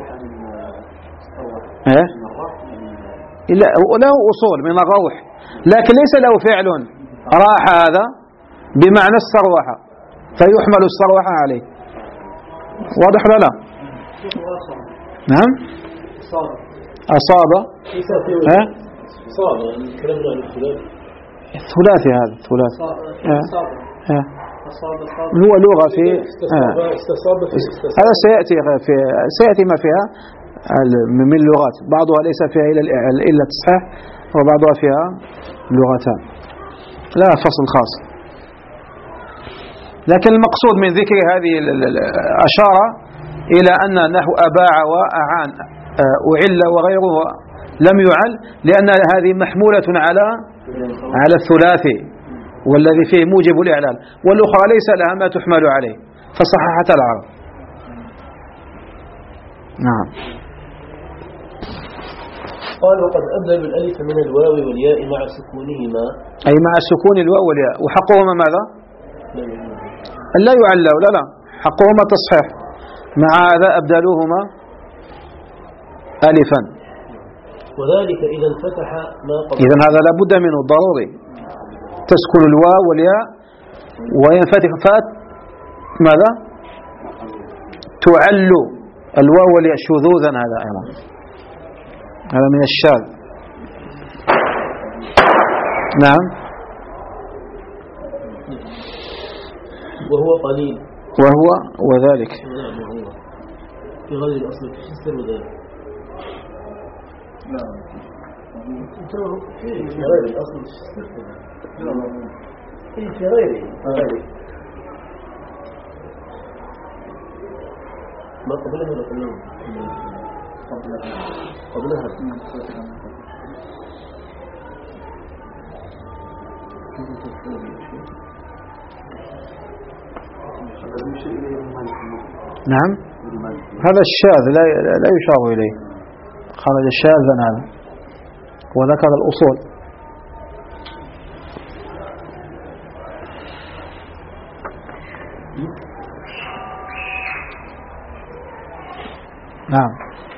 إيه؟ له أصول من الروح لكن ليس له فعل. راح هذا بمعنى استروح فيحمل استروح عليه. واضح ولا لا؟ نعم أصاب ها الثلاثي هذا الثلاثي هو لغة في هذا سيأتي في سيأتي ما فيها من لغات بعضها ليس فيها إلا التصحيح وبعضها فيها لغتان لا فصل خاص. لكن المقصود من ذكر هذه أشار إلى أن نحو أباع وأعان أعل وغيره لم يعل لأن هذه محمولة على على الثلاثي والذي فيه موجب الإعلال، والأخرى ليس لها ما تحمل عليه فصححت العرب. نعم. قال وقد أبدل الألف من الواو والياء مع سكونهما، أي مع سكون الواو والياء، وحقهما ماذا؟ لا يعلى ولا لا، حقهما تصحيح. مع هذا أبدلوهما ألفا، وذلك إذا انفتح ما قبل. إذن هذا لابد منه ضروري، تسكن الواو والياء وينفتح فات ماذا؟ تعل الواو والياء شذوذا. هذا أيضا هذا من الشاذ. نعم. وهو قليل وهو وذلك في غير الأصل تفسر وذلك لا في غير الأصل في غيره ما قبلها ولا قبلها قبلها نعم. هذا الشاذ لا لا يشار إليه، خرج شاذا هذا وذكر الأصول. نعم.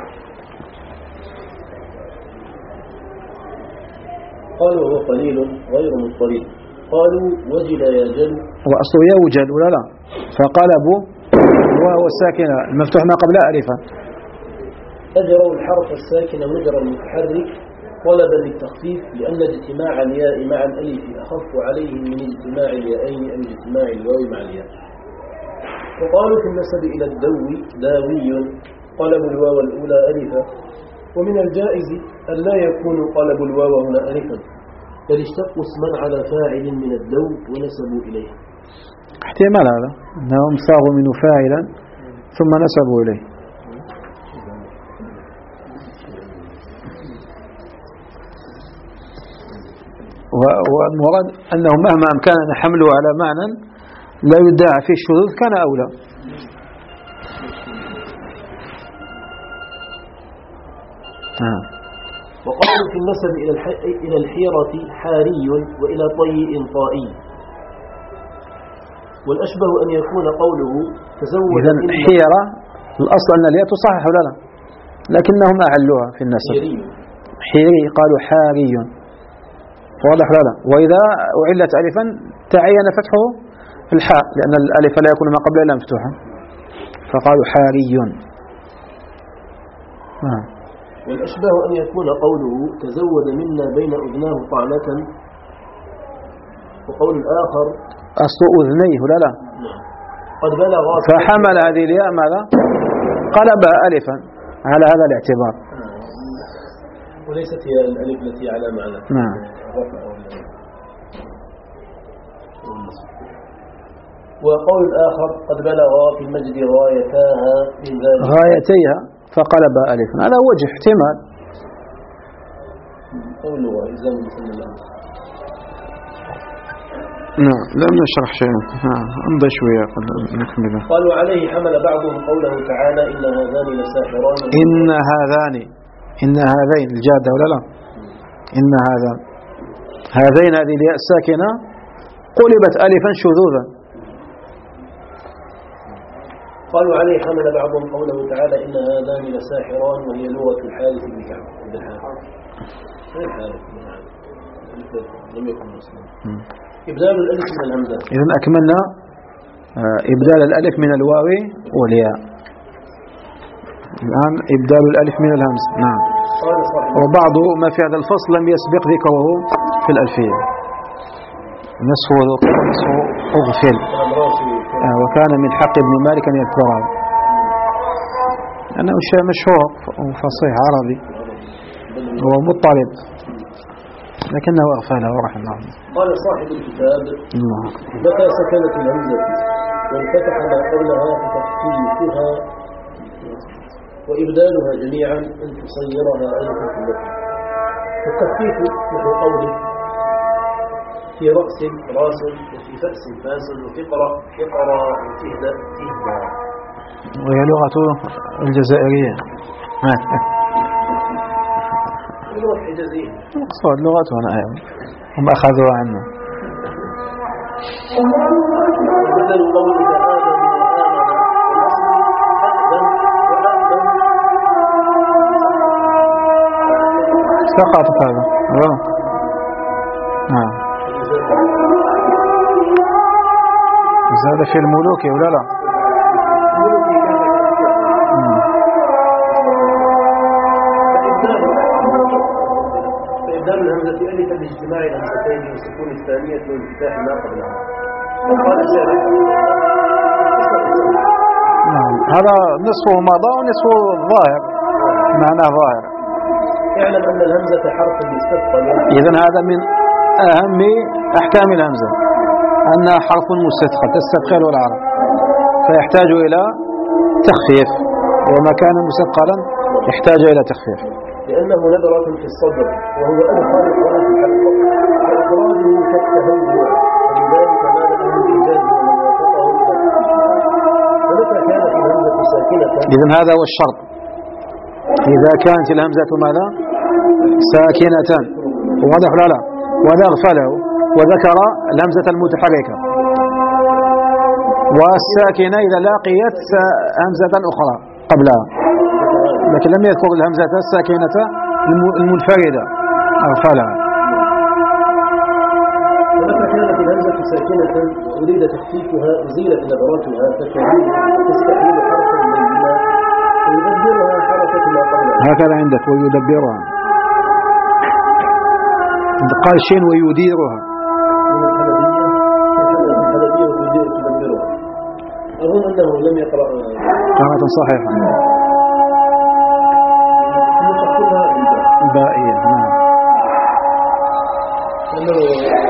قالوا هو قليل غير مضطرد. قالوا وجد يجل، وأصله يوجد ولا لا، فقلبوا وهو الساكنة المفتوح ما قبل ألفا. أجروا الحرف الساكن مجرى المتحرك طلبا للتخفيف لأن اجتماع الياء مع الألف أخف عليه من اجتماع الياءين أو اجتماع الواو مع الياء. وقالوا في النسب إلى الدو داوي قلب الواو الأولى ألفا، ومن الجائز أن لا يكون قلب الواو هنا ألفا، بل اشتقوا اسما على فاعل من الدو ونسبوا إليه. احتمال هذا أنهم صاغوا منه فاعلا ثم نسبوا إليه. والمراد أنه مهما أمكن حمله على معنى لا يدعى فيه الشذوذ كان أولى. آه. وقالوا في النسب إلى الحيرة حاري وإلى طيء طائي، والأشبه أن يكون قوله تزوج. إذن حيرة الأصل أن الياء تصحح ولا لا، لكنهم أعلوها في النسب. حيري قالوا حاري، واضح لا لا. وإذا أعلت ألفا تعين فتحه في الحاء لأن الألف لا يكون ما قبل إلا مفتوحا، فقالوا حاري. آه. والأشبه أن يكون قوله تزود منا بين أذناه طعنة، وقول الآخر أصل أذنيه لا لا قد بلغ، فحمل هذه الياء ماذا؟ قلبها ألفا على هذا الاعتبار، وليست هي الألف التي على معنى. نعم. وقول الآخر قد بلغ في المجد غايتاها من ذلك، غايتيها فقلبها ألفا، هذا وجه احتمال. قول له إلزام بسم الله. نعم لم نشرح شيئا، امضي شوية نكمله. قالوا عليه حمل بعضهم قوله تعالى إن هذان لساحران. إن هذان، إن هذين الجادة ولا لا؟ إن هذا هذين هذه الياء الساكنة قلبت ألفا شذوذا. قالوا عليه حمل بعضهم قوله تعالى إن هذان لساحران، وهي لغة الحارث بن كعب بن الحارث. الحارث بن كعب لم يكن مسلما. إبدال الألف من الهمزة. إذن أكملنا إبدال الألف من الواو والياء. الآن إبدال الألف من الهمز. نعم. وبعض ما في هذا الفصل لم يسبق ذكره في الألفية. نصف ذكر نصف أغفل، وكان من حق ابن مالك أن يذكره لأنه شيء مشهور وفصيح عربي ومضطرب، لكنه أغفله رحمه الله. قال صاحب الكتاب متى سكنت الهمزة وانفتح ما قبلها فتخفيفها وإبدالها جميعا أن تصيرها ألفا في اللفظ. فالتخفيف نحو قوله في رأس راس، وفي فأس فاس، وفي قرأ فقرا، وتهدأ تهدى. وهي لغة الجزائرية. لغة حجازية. صوت لغتنا أيضا هم أخذوها عنه. وبدل قولك آدم وآمن سقط هذا. نعم. زاد في الملوك ولا لا؟ فإبدال الهمزة ألفا لاجتماع الهمزتين والسكون الثانية وانفتاح ما قبلها. قال الشارع نعم هذا نصفه مضى ونصفه ظاهر، معناه ظاهر. اعلم أن الهمزة حرف مستثقل. إذن هذا من أهم أحكام الهمزة أنها حرف مستثقل تستثقل العرب، فيحتاج إلى تخفيف، وما كان مثقلا يحتاج إلى تخفيف. لأنه نبرة في الصدر، وهو أدخل الحروف الحلقة، فإخراجه كالتهوع، ولذلك مال أهل الإنجاز ومن وافقه إلى فمتى كانت الهمزة ساكنة. إذن هذا هو الشرط، إذا كانت الهمزة ماذا؟ ساكنة، واضح لا لا؟ وذا أغفله وذكر الهمزة المتحركة، والساكنة إذا لاقيت همزة أخرى قبلها، لكن لم يذكر الهمزة الساكنة المنفردة أغفلها. فمتى كانت الهمزة ساكنة أريد تخفيفها أزيلت نبراتها فتزيد تستحيل حرفا منها ويدبرها حركة ما قبلها. هكذا عندك ويدبرها. قال شين ويديرها من الحلبية الحلبية تدبرها. أظن أنه لم يقرأ قراءة صحيحة بائية. نعم. أنه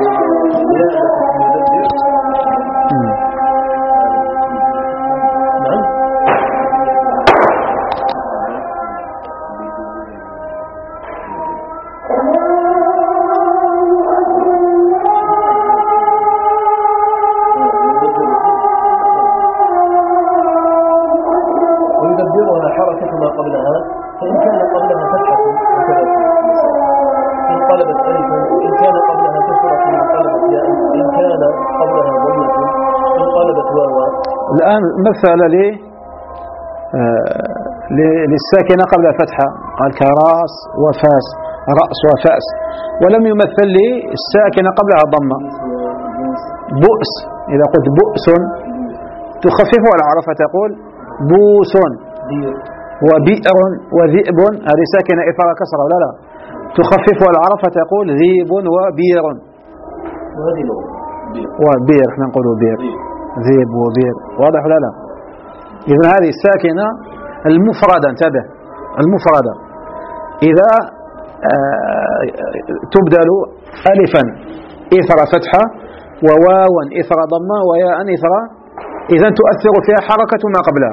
نعم. ويدبرها حركة ما قبلها، فإن كان قبلها فتحة انقلبت ألفا، إن كان قبلها كسرة انقلبت ياء، إن كان قبلها ضمة انقلبت واوا. الآن مثل لي آه للساكنة قبل فتحة، قال كراس وفاس، رأس وفاس، ولم يمثل لي الساكنة قبلها ضمة. بؤس، إذا قلت بؤس تخفف العرف فتقول بوس. وبئر وذئب هذه ساكنة إثر كسرة ولا لا؟ تخفف العرف فتقول ذيب وبير. وبير احنا نقول بير، ذيب وبير، واضح ولا لا؟ إذن هذه الساكنة المفردة، انتبه، المفردة إذا آه تبدل ألفا إثر فتحة وواوا إثر ضمة وياء إثر، إذن تؤثر فيها حركة ما قبلها.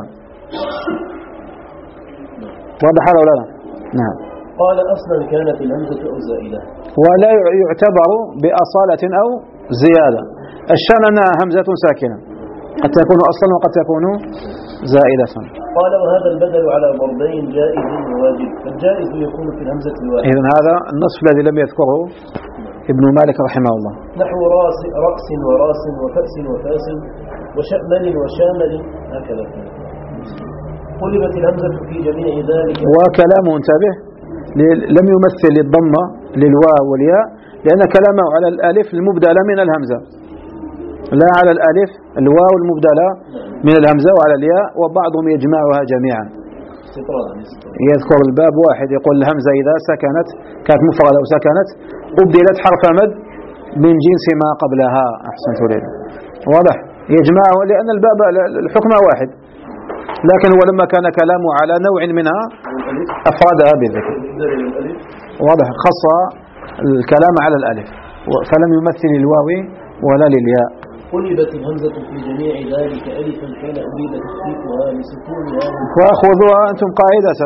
واضح هذا ولا لا؟ نعم. قال أصلا كانت الهمزة أو زائدة، ولا يعتبر بأصالة أو زيادة. الشأن أنها همزة ساكنة، قد تكون أصلا وقد تكون زائدة. قال وهذا البدل على ضربين جائز وواجب، فالجائز يكون في الهمزة الواحدة. إذن هذا النصف الذي لم يذكره ابن مالك رحمه الله. نحو راس رأس وراس وفأس وفاس وشأمل وشامل هكذا. قلبت الهمزة في جميع ذلك. وكلامه انتبه لم يمثل الضمة للواو والياء، لأن كلامه على الألف المبدلة من الهمزة، لا على الألف الواو المبدلة من الهمزة وعلى الياء، وبعضهم يجمعها جميعا. يذكر الباب واحد يقول الهمزة إذا سكنت كانت مفردة أو سكنت أبدلت حرف مد من جنس ما قبلها. أحسنت لي، واضح، يجمعه لأن الباب الحكم واحد، لكن هو لما كان كلامه على نوع منها أفردها بالذكر. واضح، خص الكلام على الألف فلم يمثل الواو ولا للياء. قلبت الهمزة في جميع ذلك ألفا حين أريد تخفيفها لسكونها. وأخذوها أنتم قاعدة.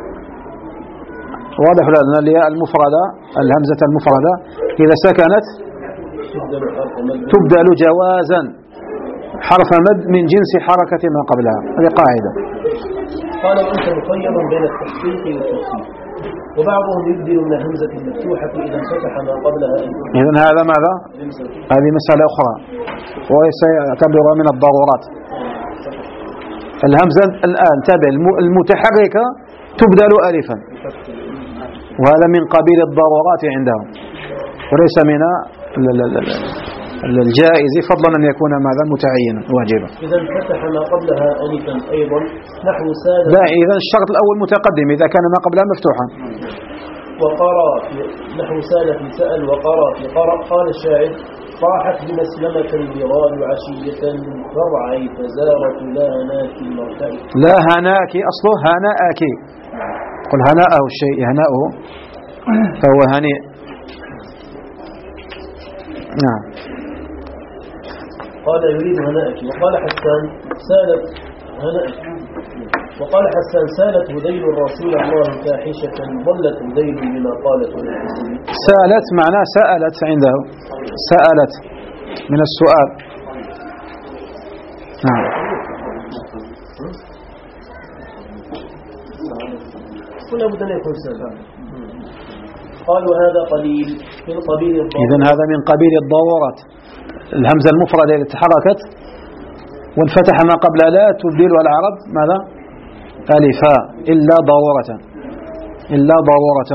واضح لأن الياء المفردة الهمزة المفردة إذا سكنت تبدل جوازا حرف مد من جنس حركة ما قبلها، هذه قاعدة. قال وأنت مخير بين التحقيق والتخفيف، وبعضهم يبدل من الهمزة المفتوحة إذا انفتح ما قبلها. إذن هذا ماذا؟ هذه مسألة أخرى وسيعتبر من الضرورات. الهمزة الآن تبع المتحركة تبدل ألفا، وهذا من قبيل الضرورات عندهم، وليس من الجائز فضلا أن يكون ماذا متعينا واجبا. إذا انفتح ما قبلها ألفا أيضا نحو سادة. لا، إذا الشرط الأول متقدم إذا كان ما قبلها مفتوحا. وقرأ نحو سادة في سأل وقرأ في قرأ. قال الشاعر طاحت بمسلمة البغال عشية فرعي فزارت لا هناك المرتعي. لا هناك أصله هناءك، قل هناءه الشيء هناؤه فهو هنيء. نعم. قال يريد هناءك. وقال حسان سالت هناءك. وقال حسان سالت هذيل رسول الله فاحشة ضلت هذيل بما قالت. سالت معناه سألت عنده، سألت من السؤال. نعم. كل بد أن يكون سالت. قال وهذا قليل من قبيل الضرورات. إذن هذا من قبيل الضرورات. الهمزة المفردة التي تحركت وانفتح ما قبل لا تبدل العرب ماذا؟ ألفا إلا ضرورة، إلا ضرورة.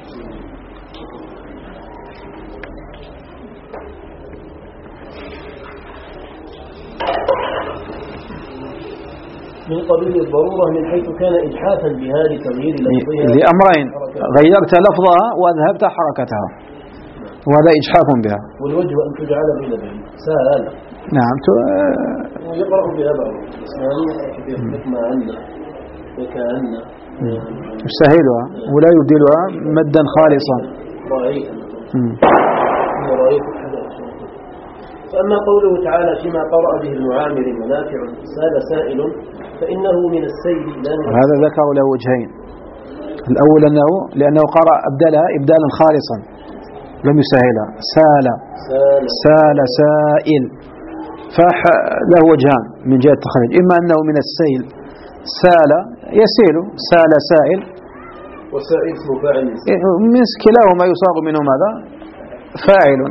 من قبيل الضرورة من حيث كان إجحافا بها لتغيير لفظها لأمرين: غيرت لفظها وأذهبت حركتها. وهذا إجحاف بها. والوجه أن تجعل بين بين سهل. نعم. ويقرأ بها بعض إسماعيل كثير ما عنا وكأن يسهلها ولا يبدلها مدا خالصا. رأيت رأيت فأما قوله تعالى فيما قرأ به المعامر منافع سال سائل فإنه من السيل لا من هذا ذكر له وجهين. الأول أنه لأنه قرأ أبدلها إبدالا خالصا لم يسهلها. سال سال, سال سائل فله وجهان من جهة التخرج، إما أنه من السيل سال يسيل سال سائل وسائل اسم فاعل من كلاهما يصاغ منه ماذا فاعل.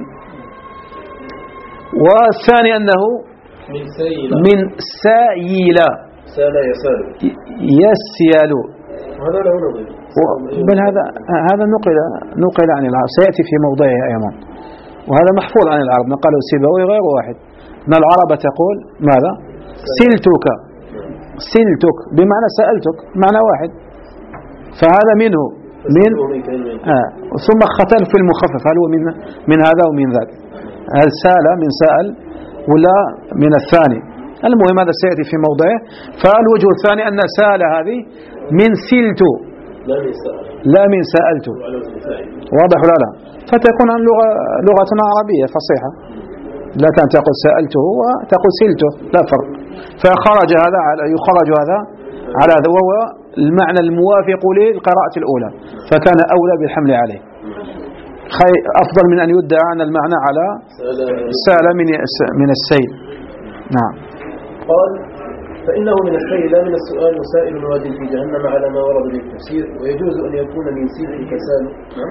والثاني أنه من سيل من سائل سال يسال يسيل. وهذا له نظير بل هذا هذا نقل نقل عن العرب سيأتي في موضعه أيضا، وهذا محفوظ عن العرب نقله سيبوي غير واحد. أن العرب تقول ماذا سلتك سلتك بمعنى سألتك معنى واحد، فهذا منه من آه. ثم ختل في المخفف هل هو من من هذا ومن ذاك، هل سال من سأل ولا من الثاني. المهم هذا سيأتي في موضعه. فالوجه الثاني أن سال هذه من سلت لا من سألت. واضح ولا لا؟ فتكون عن لغة لغة عربية فصيحة، لا كان تقول سألته وتقول سلته لا فرق. فخرج هذا على يخرج هذا على هذا وهو المعنى الموافق للقراءة الأولى، فكان أولى بالحمل عليه. أفضل من أن يدعى عن المعنى على سال من من السيل. نعم. قال فإنه من السيل لا من السؤال وسائل واد في جهنم على ما ورد بالتفسير، ويجوز أن يكون من سيل كسال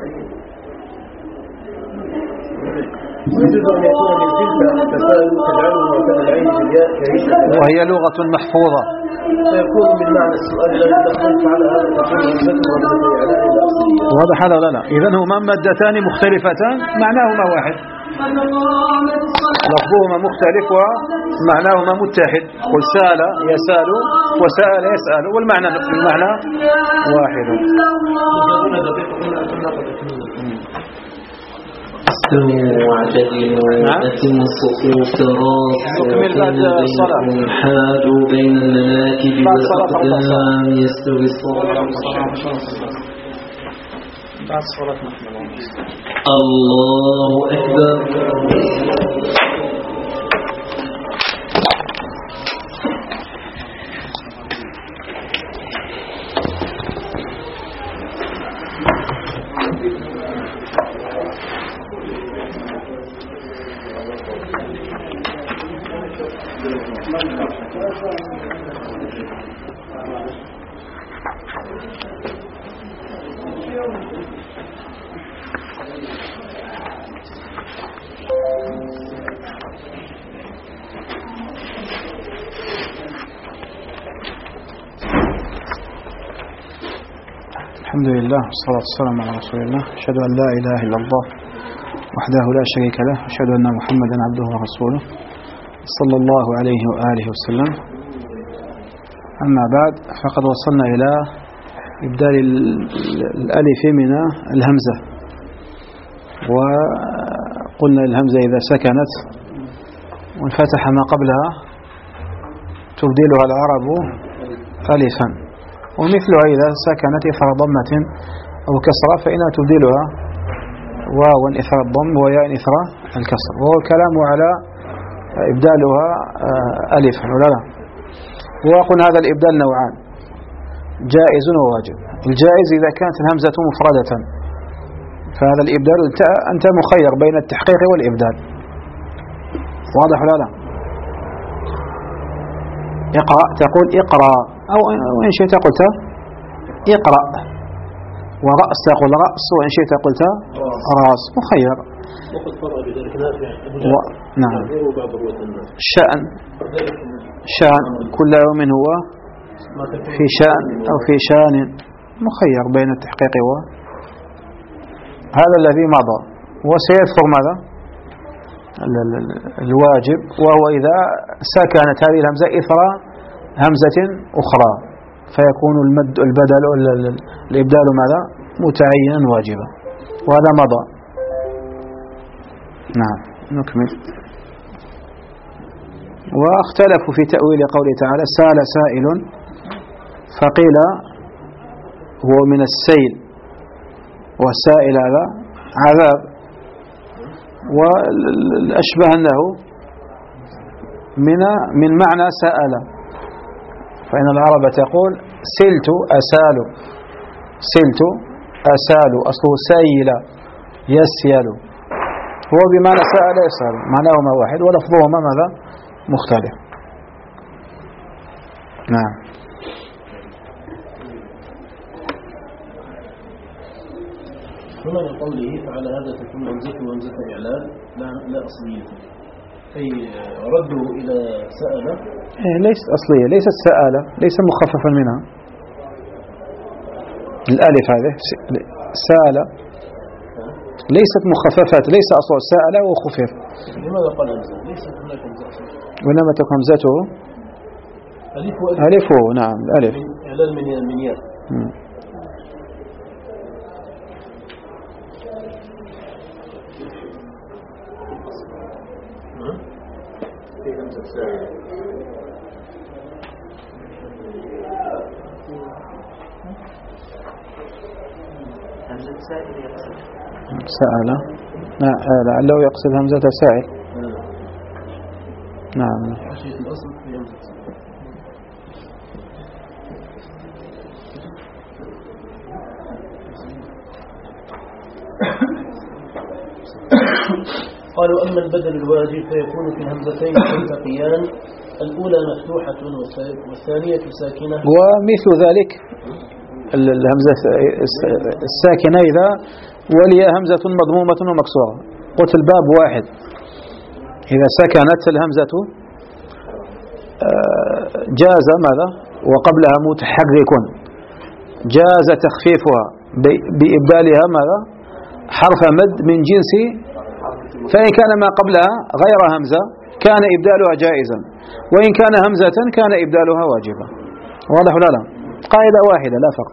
ويجوز أن يكون من سيل كسال تجعله مكان العين بالياء وهي لغة محفوظة، فيكون من معنى السؤال الذي تخلف على هذا تكون همزة على واضح هذا ولا لا؟ إذن هما مادتان مختلفتان معناهما واحد، لفظهما مختلف ومعناهما متحد. قل سال يسال وسأل يسأل والمعنى المعنى واحد. استووا واعتدلوا أتموا الصفوف تراصوا حادوا بين المناكب والأقدام يستوي الصلاة. الله أكبر. الحمد لله والصلاة والسلام على رسول الله. أشهد أن لا إله إلا الله وحده لا شريك له، أشهد أن محمدا عبده ورسوله صلى الله عليه وآله وسلم. أما بعد، فقد وصلنا إلى إبدال الألف من الهمزة، وقلنا الهمزة إذا سكنت وانفتح ما قبلها تبدلها العرب ألفا، ومثلها إذا سكنت إثر ضمة أو كسرة فإنها تبدلها واوا إثر الضم وياء إثر الكسر، وهو الكلام على إبدالها ألفا ولا لا. وقلنا هذا الإبدال نوعان، جائز وواجب. الجائز إذا كانت الهمزة مفردة، فهذا الإبدال أنت مخير بين التحقيق والإبدال. واضح ولا لا؟ اقرأ تقول اقرأ، أو إن شئت قلت اقرأ. ورأس تقول رأس، وإن شئت قلت رأس، مخير. و... نعم. شأن شأن كل يوم هو في شأن أو في شأن، مخير بين التحقيق و هذا الذي مضى. وسيذكر ماذا؟ الواجب، وهو إذا سكنت هذه الهمزة إثر همزة أخرى فيكون المد البدل الإبدال ماذا؟ متعينا واجبا، وهذا مضى. نعم نكمل. واختلفوا في تأويل قوله تعالى سأل سائل، فقيل هو من السيل، والسائل هذا عذاب، والأشبه أنه من من معنى سأل، فإن العرب تقول سلت أسال، سلت أسال أصله سيل يسيل، هو بمعنى سأل يسأل، معناهما واحد ولفظهما ماذا مختلف. نعم. هنا من قوله فعلى هذا تكون همزة وهمزة إعلان لا لا أصلية، أي ردوا إلى سأل ليست أصلية، ليست سألة، ليس مخففا منها الألف هذه سأل ليست مخففات، ليس أصل سأل وخفف. لماذا قال همزة؟ ليست هناك همزة ولما تكون همزته ألف ألفه. نعم الألف إعلان من من ياء. سأل لعله يقصد همزة سائل. نعم. قالوا أما البدل الواجب فيكون في الهمزتين تلتقيان، الأولى مفتوحة والثانية ساكنة. ومثل ذلك الهمزة الساكنة إذا ولي همزة مضمومة ومكسورة، قلت الباب واحد، إذا سكنت الهمزة جاز ماذا وقبلها متحرك، جاز تخفيفها بإبدالها ماذا حرف مد من جنس، فإن كان ما قبلها غير همزة كان إبدالها جائزا، وإن كان همزة كان إبدالها واجبا. واضح ولا لا؟ قاعدة واحدة لا فرق.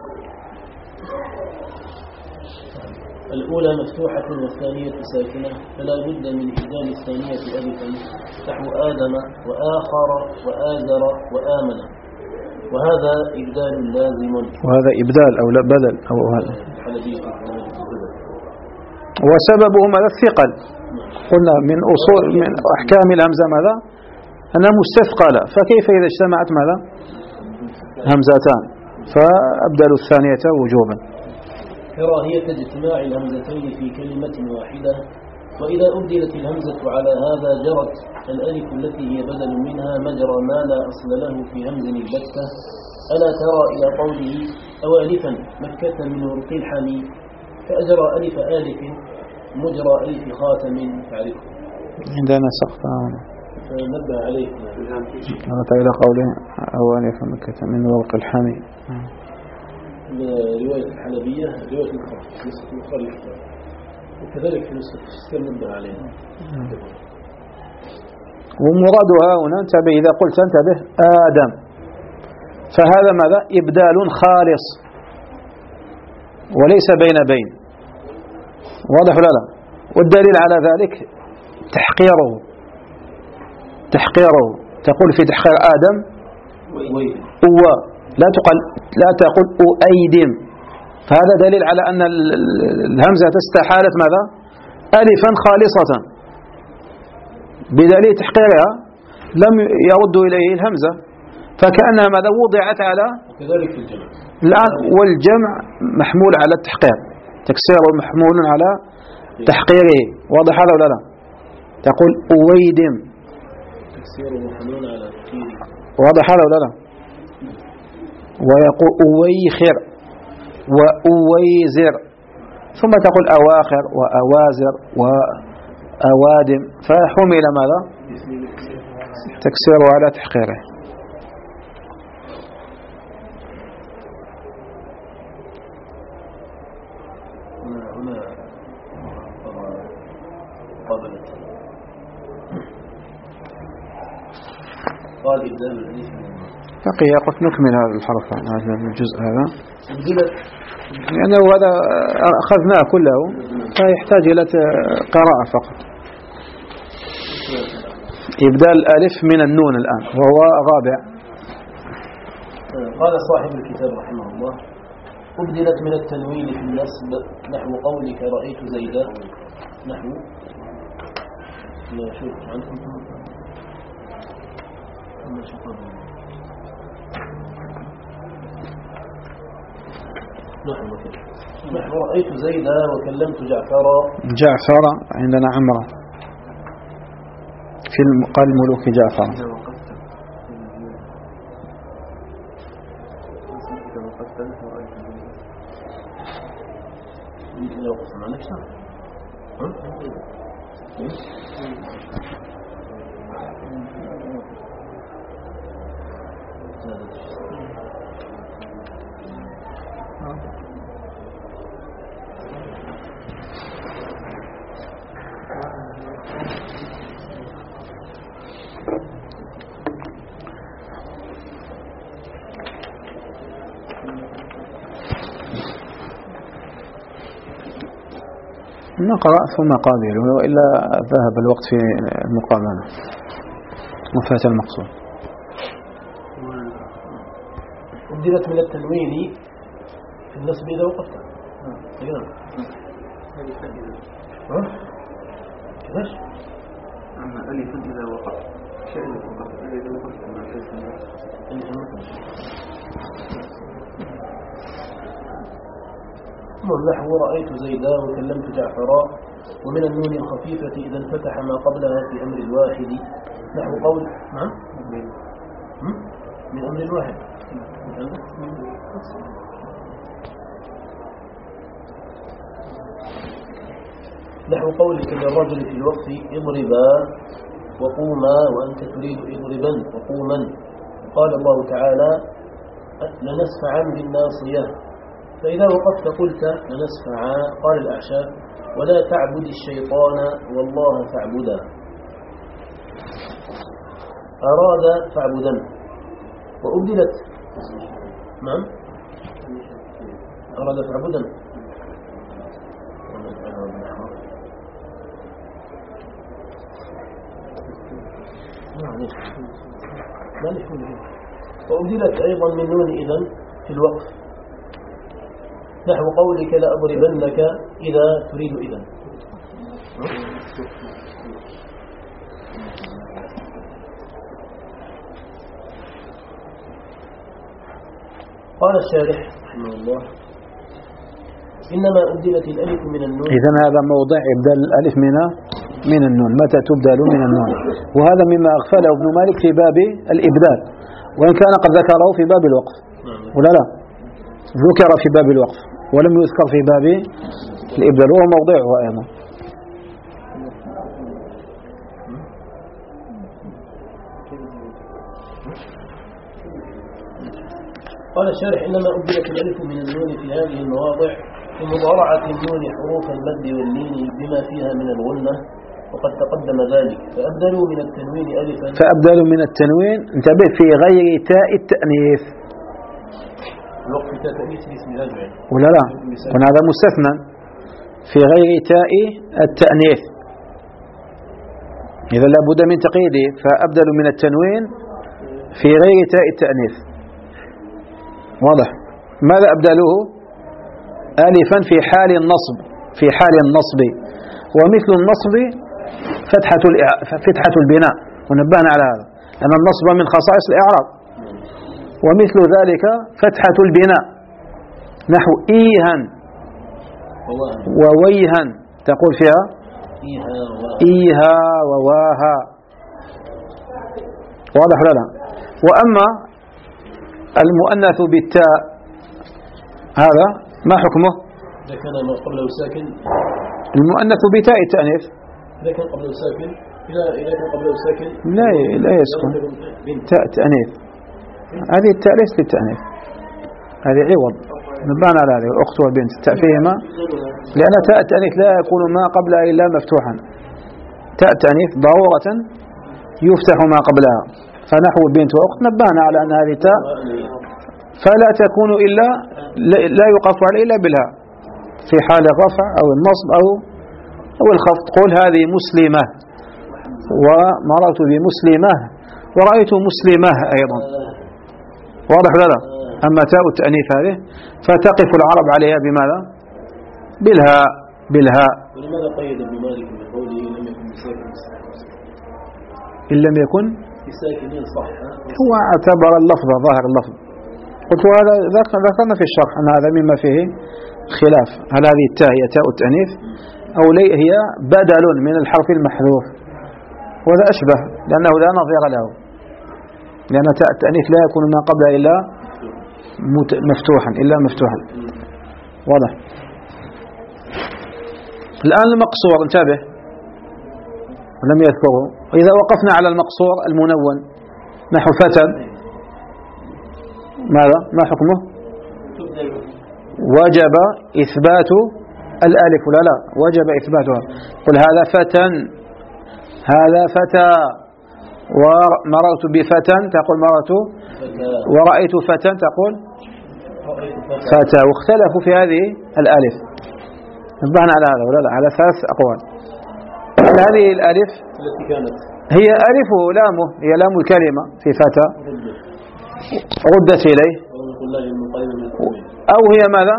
الأولى مفتوحة والثانية ساكنة، فلا بد من إبدال الثانية ألفا نحو آدم وآخر وآزر وآمن، وهذا إبدال لازم. وهذا إبدال أو لا بدل أو هذا. وسببه ماذا؟ الثقل. قلنا من أصول من أحكام الهمزة ماذا؟ أنها مستثقلة، فكيف إذا اجتمعت ماذا؟ همزتان، فأبدل الثانية وجوبا. كراهية اجتماع الهمزتين في كلمة واحدة، وإذا أبدلت الهمزة على هذا جرت الألف التي هي بدل منها مجرى ما لا أصل له في همز البتة. ألا ترى إلى قوله أوالفا مكة من ورق الحمي، فأجرى ألف آلف مجرى ألف خاتم تعرفه. عندنا سقط فنبه عليه إلى قوله أوالف مكة من ورق الحمي، رواية الحلبية رواية البخاري نسخة البخاري وكذلك في نسخة السكر نبه عليه. ومرادها هنا انتبه، إذا قلت انتبه آدم فهذا ماذا؟ إبدال خالص وليس بين بين. واضح ولا لا؟ والدليل على ذلك تحقيره، تحقيره تقول في تحقير آدم هو لا تقل لا تقول أؤيدم، فهذا دليل على أن الهمزة استحالت ماذا؟ ألفا خالصة، بدليل تحقيرها لم يرد إليه الهمزة، فكأنها ماذا؟ وضعت على كذلك في الجمع الآن، والجمع محمول على التحقير، تكسيره محمول على تحقيره. واضح هذا ولا لا؟ تقول أويدم تكسيره محمول على تحقيره. واضح هذا ولا لا؟ ويقول أويخر وأويزر، ثم تقول أواخر وأوازر وأوادم، فحمل ماذا؟ تكسيره على تحقيره. هنا قابلت قال إبدال الألف بقي قلت نكمل هذا الحرف، هذا الجزء هذا لأنه يعني هذا أخذناه كله، فيحتاج إلى قراءة فقط. إبدال الألف من النون الآن وهو رابع. قال صاحب الكتاب رحمه الله: أبدلت من التنوين في النصب نحو قولك رأيت زيدا. نحو لا شوف عنكم نحو نحو رأيت زيدا وكلمت جعفرا. جعفر عندنا عمرة في قال الملوك جعفر. لو قسم عليك شهر نقرأ ثم قابل وإلا ذهب الوقت في المقابلة وفات المقصود. أبدلت من التنوين في النصب إذا وقفت. ها؟ كيفاش؟ أما ألف إذا وقفت شيء إذا وقفت إذا وقفت ما تسمى نحو رأيت زيدا وكلمت جعفرا. ومن النون الخفيفة إذا انفتح ما قبلها في أمر الواحد نحو قول نعم من أمر الواحد نحو قولك للرجل في الوقت اضربا وقوما وأنت تريد اضربا وقوما. قال الله تعالى: لنسفعا بالناصية. فإذا وقفت قلت لنسفعا. قال الأعشاب: ولا تعبد الشيطان والله فاعبدا. أراد فاعبدا. وأبدلت نعم أراد فاعبدا. وأبدلت أيضا من نون إذن في الوقف نحو قولك لأضربنك إذا تريد إذن. قال الشارح رحمه الله: إنما أبدلت الألف من النون. إذن هذا موضع إبدال الألف من من النون. متى تبدل من النون؟ وهذا مما أغفله ابن مالك في باب الإبدال، وإن كان قد ذكره في باب الوقف ولا لا؟ ذكر في باب الوقف ولم يذكر في باب الإبدال وهو موضعه أيضا. قال الشارح: إنما أبدلت الألف من النون في هذه المواضع في مضارعة النون حروف المد واللين بما فيها من الغنة، وقد تقدم ذلك. فأبدلوا من التنوين ألفا فأبدلوا من التنوين انتبه في غير تاء التأنيث. الوقت تاء التأنيث اسم راجع ولا لا؟ هذا مستثنى في غير تاء التأنيث، إذا لابد من تقييده. فأبدلوا من التنوين في غير تاء التأنيث. واضح؟ ماذا أبدلوه؟ ألفا في حال النصب في حال النصب ومثل النصب فتحة فتحة البناء، ونبهنا على هذا أن النصب من خصائص الإعراب. ومثل ذلك فتحة البناء نحو إيها وويها تقول فيها إيها وواها. واضح ولا لا؟ وأما المؤنث بالتاء هذا ما حكمه؟ إذا كان ما قبله ساكن. المؤنث بتاء التأنيث إذا كان قبله ساكن إذا إذا كان قبله ساكن لا لا يسكن. تاء تأنيث هذه التاء ليست للتأنيث، هذه عوض. نبهنا على هذه الأخت والبنت التاء فيهما، لأن تاء التأنيث لا يكون ما قبلها إلا مفتوحا. تاء التأنيث ضرورة يفتح ما قبلها، فنحو بنت وأخت نبهنا على أن هذه تاء فلا تكون إلا لا يقف عليها إلا بالها في حال الرفع أو النصب أو أو الخفض. قل هذه مسلمة ومررت بمسلمة ورأيت مسلمة أيضا. واضح ولا لا؟ أما تاء التأنيث هذه فتقف العرب عليها بماذا؟ بالهاء بالهاء. ولماذا قيد ابن مالك بقوله لم يكن بساكن صح؟ إن لم يكن بساكنين صح. هو اعتبر اللفظ ظاهر اللفظ. قلت هذا ذكرنا في الشرح أن هذا مما فيه خلاف، هل هذه التاء هي تاء التأنيث أو لي هي بدل من الحرف المحذوف، وهذا أشبه لأنه لا نظير له، لأن تاء التأنيث لا يكون ما قبلها إلا مفتوحا إلا مفتوحا. واضح. الآن المقصور انتبه ولم يذكره. إذا وقفنا على المقصور المنون نحو فتى ماذا؟ ما حكمه؟ وجب إثبات الألف ولا لا؟ وجب إثباتها. قل هذا فتى، هذا فتى، ومررت بفتى تقول مررت، ورأيت فتى تقول فتى. واختلفوا في هذه الألف. نبهنا على هذا ولا لا؟ على ثلاث أقوال. هل هذه الألف التي كانت هي ألف لامه، هي لام الكلمة في فتى ردت إليه، أو هي ماذا؟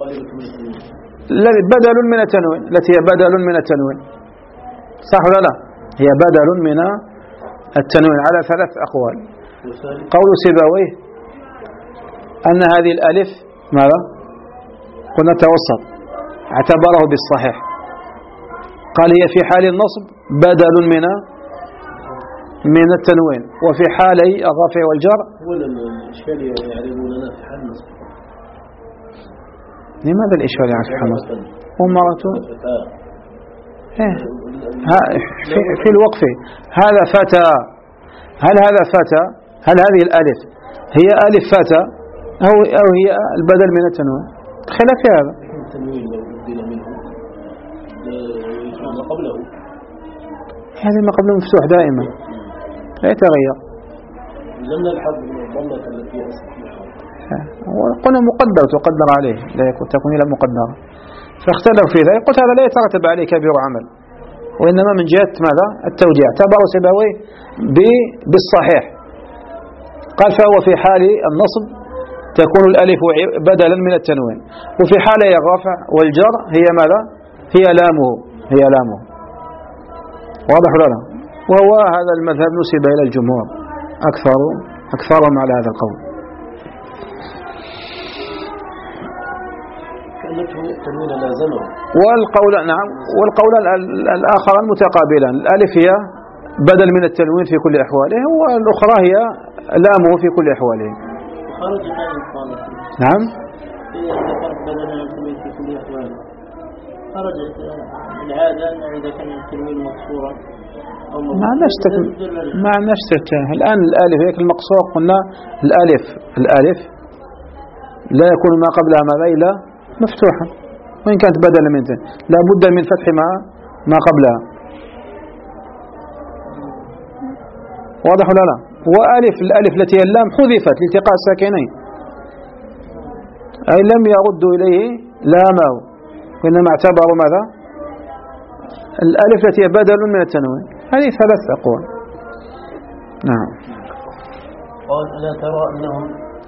بدل من التنوين، التي هي بدل من التنوين، صح ولا لا؟ هي بدل من التنوين على ثلاث أقوال. قول سيبويه أن هذه الألف ماذا؟ قلنا توسط، اعتبره بالصحيح، قال هي في حال النصب بدل من من التنوين، وفي حالي الرفع والجر ولا الإشكال يعرفوننا في حال النصب. لماذا الإشكال يعني في حال النصب؟ ومرته في, في الوقف هذا فتى، هل هذا فتى؟ هل هذه الألف هي ألف فتى أو أو هي البدل من التنوين؟ خلاف في هذا. التنوين لو بدل منه ما قبله، هذا ما قبله مفتوح دائما لا يتغير. لم نلحظ الضمة التي أصبحها. قلنا مقدر تقدر عليه، لا يكون تكون إلى مقدرة، فاختلفوا في ذلك. قلت هذا لا يترتب عليه كبير عمل، وإنما من جهة ماذا؟ التوجيه. اعتبروا سيبويه بالصحيح، قال فهو في حال النصب تكون الألف بدلا من التنوين، وفي حال الرفع والجر هي ماذا؟ هي لامه، هي لامه. واضح ولا لا؟ وهو هذا المذهب نسب إلى الجمهور أكثر أكثرهم على هذا القول. تنوين لازمه. والقول نعم، والقول الآخر المتقابلان، الألف هي بدل من التنوين في كل أحواله، والأخرى هي لامه في كل أحواله. خرج هذا القول. نعم. بدل من التنوين في كل أحواله. خرج من هذا إذا كان التنوين مكسورا. ما نشتت ما نشتت الآن الألف هيك المقصور قلنا الألف الألف لا يكون ما قبلها ماذا إلا مفتوحا، وإن كانت بدلا من ذلك لا بد من فتح ما ما قبلها. واضح ولا لا؟ وألف الألف التي هي اللام حذفت لالتقاء الساكنين، أي لم يردوا إليه لامه، وإنما اعتبروا ماذا؟ الألف التي هي بدل من التنوين. هذه ثلاث أقوال. نعم. قال ألا ترى أنهم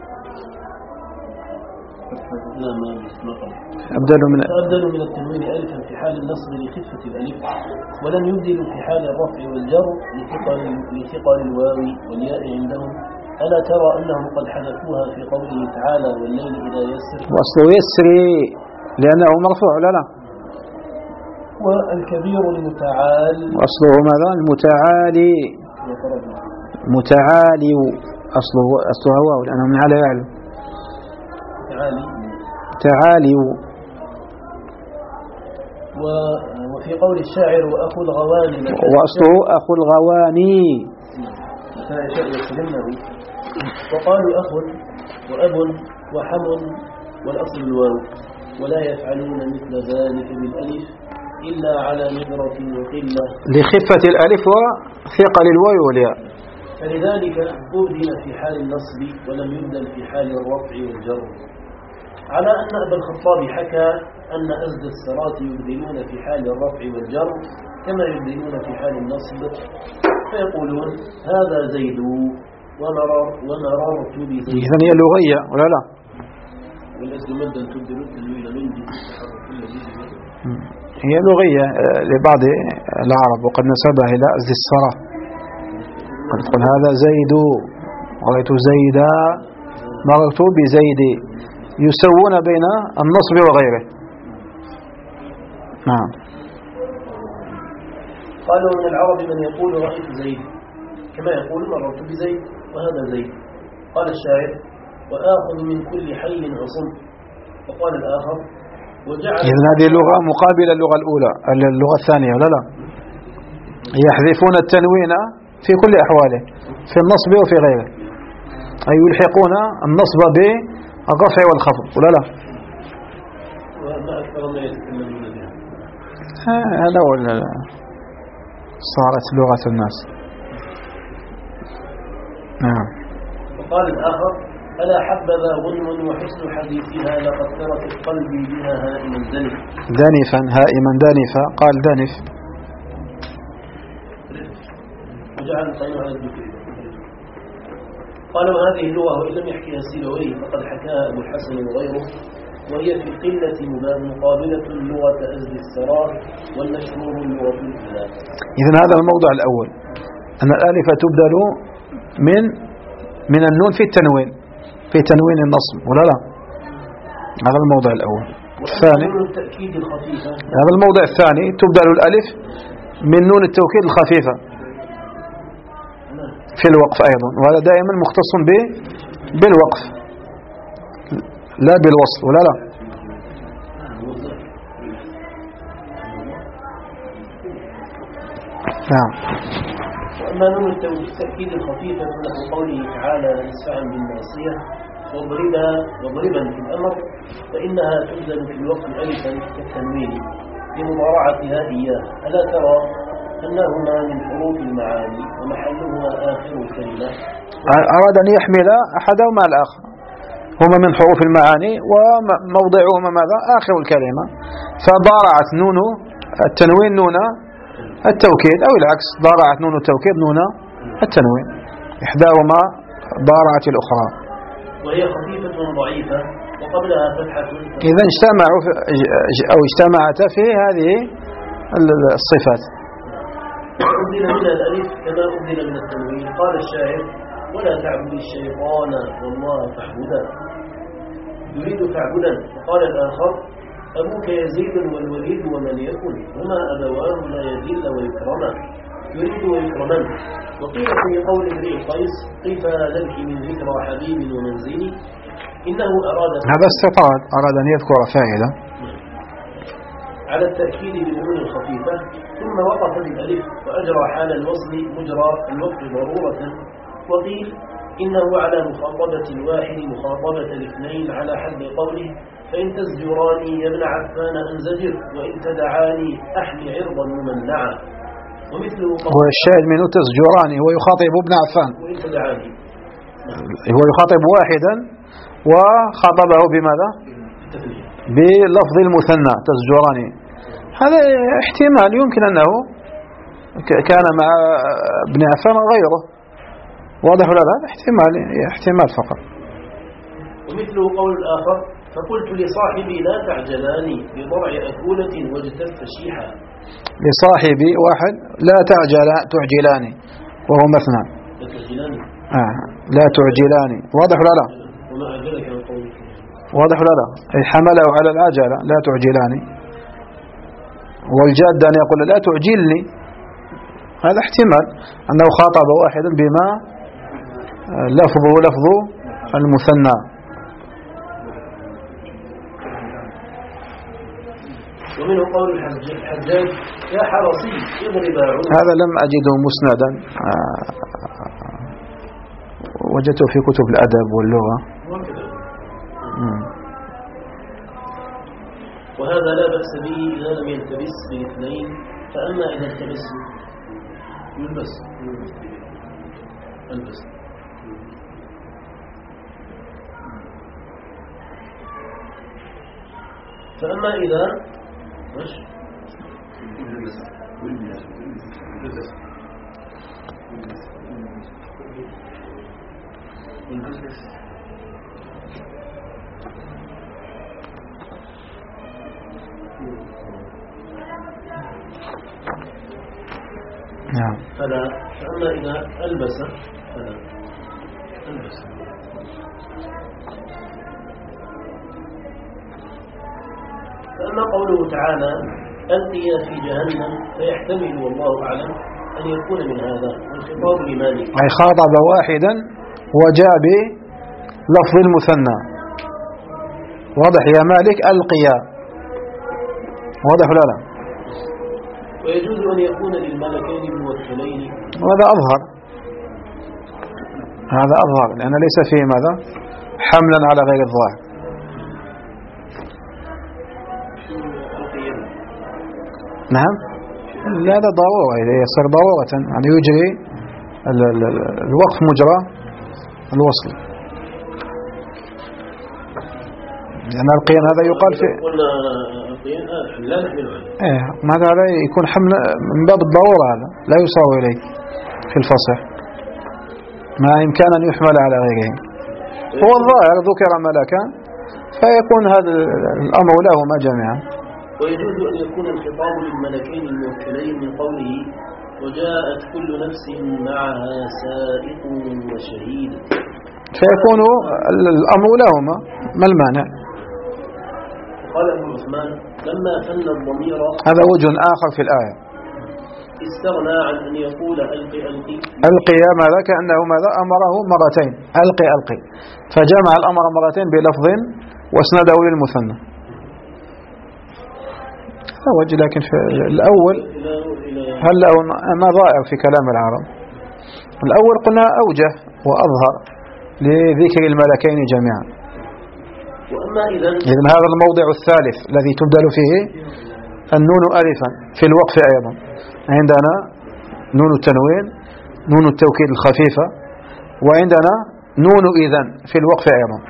لا ما أبدلوا من أبدلوا من التنوين ألفا في حال النصب لخفة الألف، ولم يبدلوا في حال الرفع والجر لثقل لثقل الواو والياء عندهم. ألا ترى أنهم قد حذفوها في قوله تعالى والليل إذا يسر، وأصله يسري لأنه مرفوع لا لا. والكبير المتعال، وأصله ماذا؟ المتعالي، متعالي أصله أصله واو لأنه من على يعلو. تعالي تعالي. وفي قول الشاعر وأخو الغواني، وأصله أخو الغواني، وقالوا أخ وأب وحم والأصل الواو، ولا يفعلون مثل ذلك بالألف إلا على نذرة وقلة لخفة الألف وثقل الواو والياء. فلذلك أبدل في حال النصب ولم يبدل في حال الرفع والجر. على أن أبا الخطاب حكى أن أزد السرات يبدلون في حال الرفع والجر، كما يبدلون في حال النصب فيقولون هذا زيد ومرر ومررت بزيد. إذن هي لغية ولا لا؟ والأصل مدا تبدل التنوين من هي لغية لبعض العرب وقد نسبها إلى أزد الصرا. قد تقول هذا زيد، رأيت زيدا، مررت بزيد، يسوون بين النصب وغيره. نعم. قالوا من العرب من يقول رأيت زيد كما يقول مررت بزيد وهذا زيد. قال الشاعر وآخذ من كل حي عصم. وقال الآخر وجعل. إذن هذه اللغة مقابلة اللغة الأولى اللغة الثانية ولا لا؟ يحذفون التنوين في كل أحواله في النصب وفي غيره، أي يلحقون النصب بالرفع والخفض ولا لا؟ وما أكثر ما يتكلمون بها. هذا هو صارت لغة الناس. نعم. وقال الآخر ألا حبذا غنم وحسن حديثها لقد تركت قلبي بها هائما دنف. دانفا هائما دانفا، قال دانف. وجعل القيم على الذكر. قالوا هذه اللغة وإن لم يحكيها سيبويه فقد حكاها أبو الحسن وغيره، وهي في القلة مقابلة لغة أزد السراء والمشهور لغة الإسلام. إذن هذا الموضع الأول، أن الألف تبدل من من النون في التنوين في تنوين النصب ولا لا؟ هذا الموضع الأول. الثاني التأكيد الخفيفة. هذا الموضع الثاني تبدل الألف من نون التوكيد الخفيفة في الوقف أيضا، وهذا دائما مختص به بالوقف لا بالوصل ولا لا؟ نعم. وأما نون التأكيد الخفيفة نحو قوله تعالى اسفعا بالناصية واضربا واضربا في الأمر فإنها تبدل في الوقت ألفا كالتنوين لمضارعتها إياه. ألا ترى أنهما من حروف المعاني ومحلهما آخر الكلمة؟ أراد أن يحمل أحدهما الآخر، هما من حروف المعاني وموضعهما ماذا؟ آخر الكلمة، فضارعت نون التنوين نون التوكيد أو العكس، ضارعت نون التوكيد نون التنوين، إحداهما ضارعت الأخرى. وهي خفيفة ضعيفة وقبلها فتحة. إذا اجتمعوا أو اجتمعت في هذه الصفات. أبدل من الألف كما أبدل من التنوين. قال الشاعر ولا تعبد الشيطان والله فاعبدا، يريد فاعبدا. وقال الآخر أبوك يزيد والوليد ومن يكن هما أبواه لا يذل ويكرما، يريد ويكرما. وقيل في قول امرئ قيس كيف لك من ذكرى حبيب ومنزلي إنه أراد هذا استطراد، أراد أن يذكر فاعلا على التأكيد بالنون الخفيفة ثم وقف بالألف وأجرى حال الوصل مجرى الوقف ضرورة. وقيل إنه على مخاطبة الواحد مخاطبة الاثنين على حد قوله فإن تزجراني يا ابن عفان أنزجر وإن تدعاني أحمي عرضا ممنعا. ومثله هو الشاهد منه تزجراني، هو يخاطب ابن عفان، وإن تدعاني هو يخاطب واحدا وخاطبه بماذا؟ بلفظ المثنى تزجراني. هذا احتمال يمكن أنه كان مع ابن عفان غيره، واضح ولا لا؟ احتمال احتمال فقط. ومثله قول الآخر فقلت لصاحبي لا تعجلاني بضرع أكولة واجتث شيحا. لصاحبي واحد لا تعجل تعجلاني وهو مثنى. لا تعجلاني آه. لا تعجلاني، واضح ولا لا؟ وما أجلك عن قولك. واضح ولا لا؟ أي حمله على العجلة لا تعجلاني، والجاد أن يقول لا تعجلني. هذا احتمال أنه خاطب واحدا بما لفظه لفظ المثنى. ومنه قول الحجاج يا حرصي اضرب عود. هذا لم أجده مسندا، وجدته في كتب الأدب واللغة. وهذا لا بأس به إذا لم يلتبس بالاثنين، فأما إذا التبس يلبس البس. فأما إذا نعم. فلا. فأما إذا ألبس فلا ألبس. فأما قوله تعالى ألقي في جهنم فيحتمل والله أعلم أن يكون من هذا الخطاب لمالك، أي خاطب واحدا وجاء بلفظ المثنى. واضح يا مالك ألقيا، واضح ولا لا؟ ويجوز أن يكون للملكين الموكلين، وهذا أظهر، هذا أظهر لأن ليس فيه ماذا حملا على غير الظاهر. نعم، لا هذا ضرورة، إذا يصير ضرورة يعني يجري الوقف مجرى الوصل، لأن القيان هذا يقال في قلنا القيان لا نحمل عليه. إيه، ماذا هذا يكون حمل من باب الضرورة، هذا لا يصار إليه في الفصح ما إمكان أن يحمل على غيره. هو الظاهر ذكر ملكا فيكون هذا الأمر لهما جميعا. ويجوز أن يكون الخطاب للملكين الموكلين من قوله وجاءت كل نفس معها سائق وشهيد، فيكون الأمر لهما، ما المانع؟ قال ابن عثمان لما فن الضمير، هذا وجه آخر في الآية، استغنى عن أن يقول ألقي ألقي ألقي ماذا كأنه ماذا أمره مرتين، ألقي ألقي، فجمع الأمر مرتين بلفظ واسنده للمثنى. هذا وجه، لكن في الأول هل له نظائر في كلام العرب؟ الأول قلنا أوجه وأظهر لذكر الملكين جميعا. وأما إذن إذن هذا الموضع الثالث الذي تبدل فيه النون ألفا في الوقف أيضا. عندنا نون التنوين، نون التوكيد الخفيفة، وعندنا نون إذن في الوقف أيضا.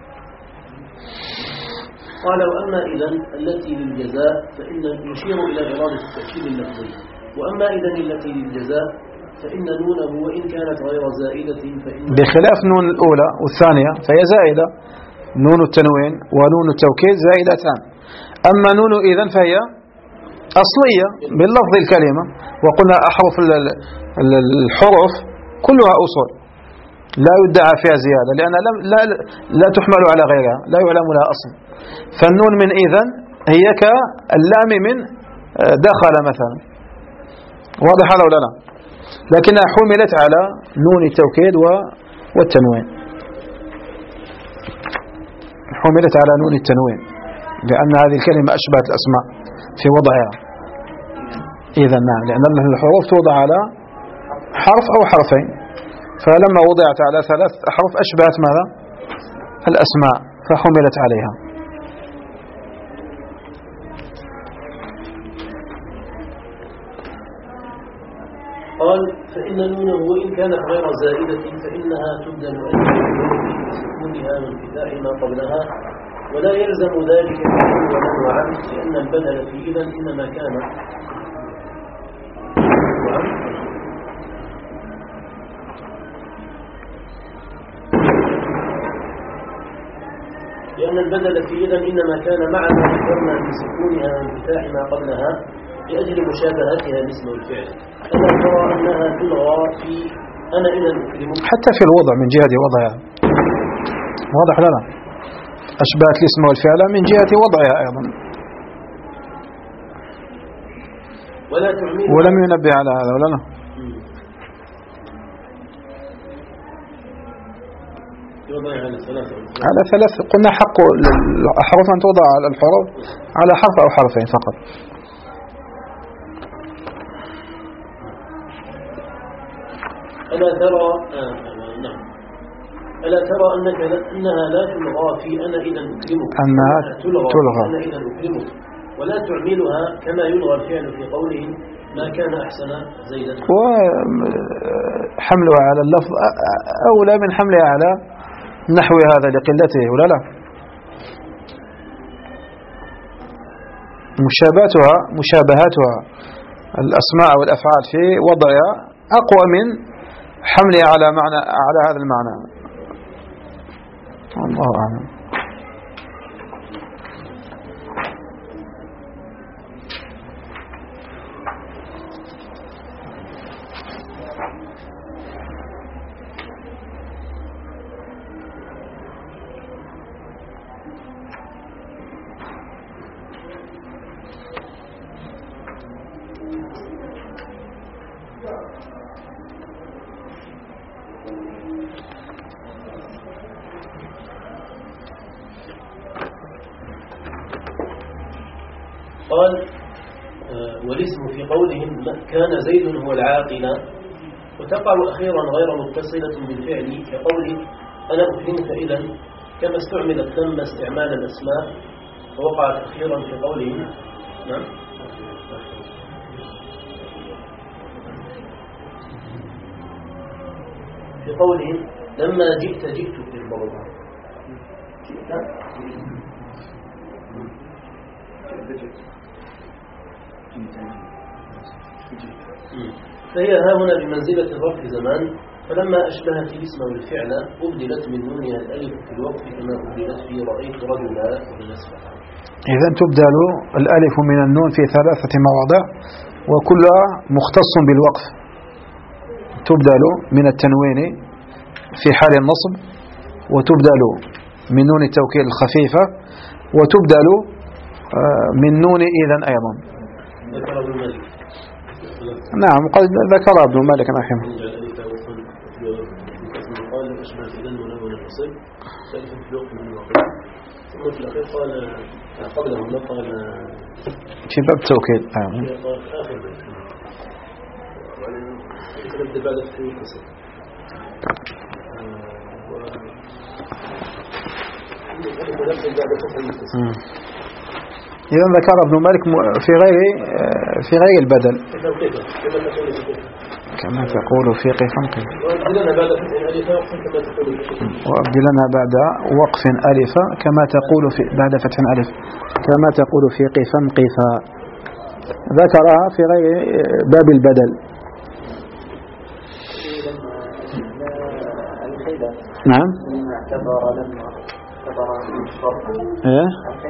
قال وأما إذن التي للجزاء فإن يشير إلى إرادة التأكيد اللفظي، وأما إذن التي للجزاء فإن نونه وإن كانت غير زائدة فإن بخلاف نون الأولى والثانية فهي زائدة، نون التنوين ونون التوكيد زائدتان. أما نون إذن فهي أصلية باللفظ الكلمة، وقلنا أحرف الحروف كلها أصول لا يدعى فيها زيادة، لأن لا, لا تحمل على غيرها، لا يعلم لها أصل. فالنون من إذن هي كاللام من دخل مثلا، واضح هذا ولا لا؟ لكنها حملت على نون التوكيد والتنوين، حملت على نون التنوين لأن هذه الكلمة أشبهت الأسماء في وضعها. إذن نعم، لأن الحروف توضع على حرف أو حرفين، فلما وضعت على ثلاث أحرف أشبهت ماذا؟ الأسماء فحملت عليها. قال فإن نونه وإن كانت غير زائدة فإنها تبدل بسكونها وانفتاح ما قبلها، ولا يلزم ذلك ولا وعن، لأن البدل في إذن إنما كان لأن البدل في إذن إنما كان مع ما ذكرنا بسكونها وانفتاح ما قبلها لأجل مشابهتها الاسم والفعل. ألا ترى أنها تلغى في أنا إذا أكرمك حتى في الوضع من جهة وضعها، واضح لنا أشبهت الاسم والفعل من جهة وضعها أيضا، ولا تعمل ولم ينبه على هذا ولا لا؟ على ثلاث، قلنا حق الأحرف أن توضع على الحروف على حرف أو حرفين فقط. ألا ترى آه نعم ألا ترى أنك أنها لا تلغى في أنا إذا أكرمك، أنها تلغى, تلغى. أنا إذا أكرمك، ولا تعملها كما يلغى الفعل في قوله ما كان أحسن زيدا، وحملها على اللفظ أولى من حملها على نحو هذا لقلته ولا لا؟ مشابهتها مشابهتها الأسماء والأفعال في وضعها أقوى من حملها على معنى على هذا المعنى. الله أعلم. قال والاسم في قولهم كان زيد هو العاقل، وتقع أخيرا غير متصلة بالفعل كقوله أنا أكرمك إذا، كما استعملت ثم استعمال الأسماء ووقعت أخيرا في قولهم. نعم. في قولهم لما جئت جئت في الموضوع. فهي ها هنا بمنزلة الظرف زمان، فلما أشبهت الاسم والفعل أبدلت من نونها الألف في الوقت كما أبدلت في رأيت رجلا بالنسبة. إذا تبدل الألف من النون في ثلاثة مواضع وكلها مختص بالوقف. تبدل من التنوين في حال النصب، وتبدل من نون التوكيد الخفيفة، وتبدل من نون إذن أيضا. ذكر ابن مالك. نعم قد ذكر ابن مالك رحمه الله. قال أشبه إذن ونون النصب فإذن في الوقت من الوقت، ثم في الأخير قال قبله ما قال في باب التوكيد. قال آخر بيت ونبدأ بعد في القصة. إذا ذكر ابن مالك في غير في غير البدل كما تقول في قفا قف، وأبدلنا بعد وقف ألف كما تقول في بعد فتح ألف كما تقول في قفا قفا. ذكرها في غير باب البدل. نعم. ايه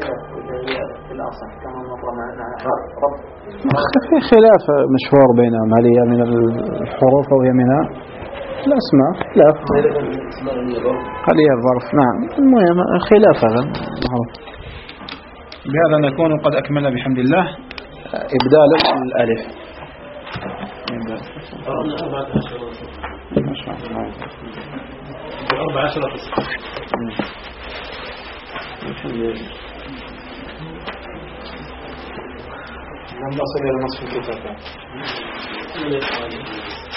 في خلاف مشهور بينهم، هل هي من الحروف او هي من الاسماء؟ خلاف. هل هي الظرف؟ نعم. المهم خلاف هذا معروف. بهذا نكون قد اكملنا بحمد الله ابدال الالف. ما شاء الله. أربع عشرة قسم. نصل إلى نصف الكتاب.